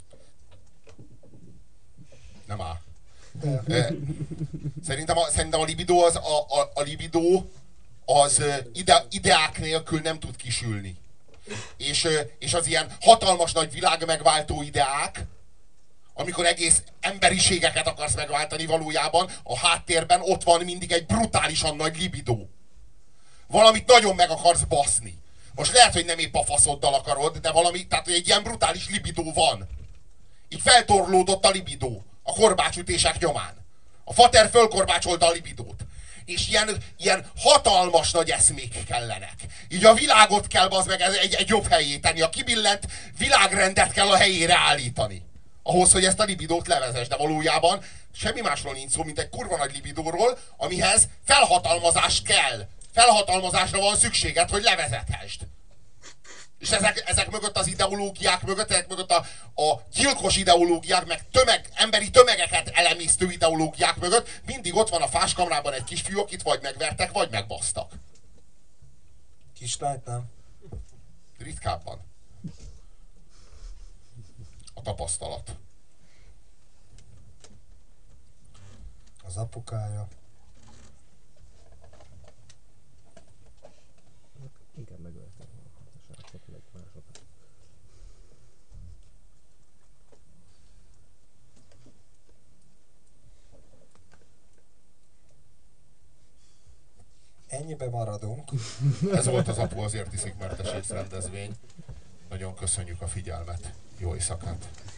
Nem áll. Szerintem a libidó a libidó az ideák nélkül nem tud kisülni. És az ilyen hatalmas nagy világmegváltó ideák, amikor egész emberiségeket akarsz megváltani, valójában a háttérben ott van mindig egy brutálisan nagy libidó. Valamit nagyon meg akarsz baszni. Most lehet, hogy nem épp a faszoddal akarod, de valami, tehát egy ilyen brutális libidó van. Így feltorlódott a libidó a korbácsütések nyomán. A fater fölkorbácsolta a libidót. És ilyen hatalmas nagy eszmék kellenek. Így a világot kell bazd meg egy jobb helyé tenni. A kibillent világrendet kell a helyére állítani. Ahhoz, hogy ezt a libidót levezess. De valójában semmi másról nincs szó, mint egy kurva nagy libidóról, amihez felhatalmazás kell. Felhatalmazásra van szükséged, hogy levezethesd. És ezek mögött az ideológiák mögött, ezek mögött a gyilkos ideológiák, meg emberi tömegeket elemésztő ideológiák mögött mindig ott van a fáskamrában egy kisfiú, akit vagy megvertek, vagy megbasztak. Kislányt nem? Ritkábban. A tapasztalat. Az apukája. Inkább megöltem a srácot, meg másokat. Ennyibe maradunk. Ez volt az Apu azért iszik, mert rendezvény. Nagyon köszönjük a figyelmet. Jó éjszakát!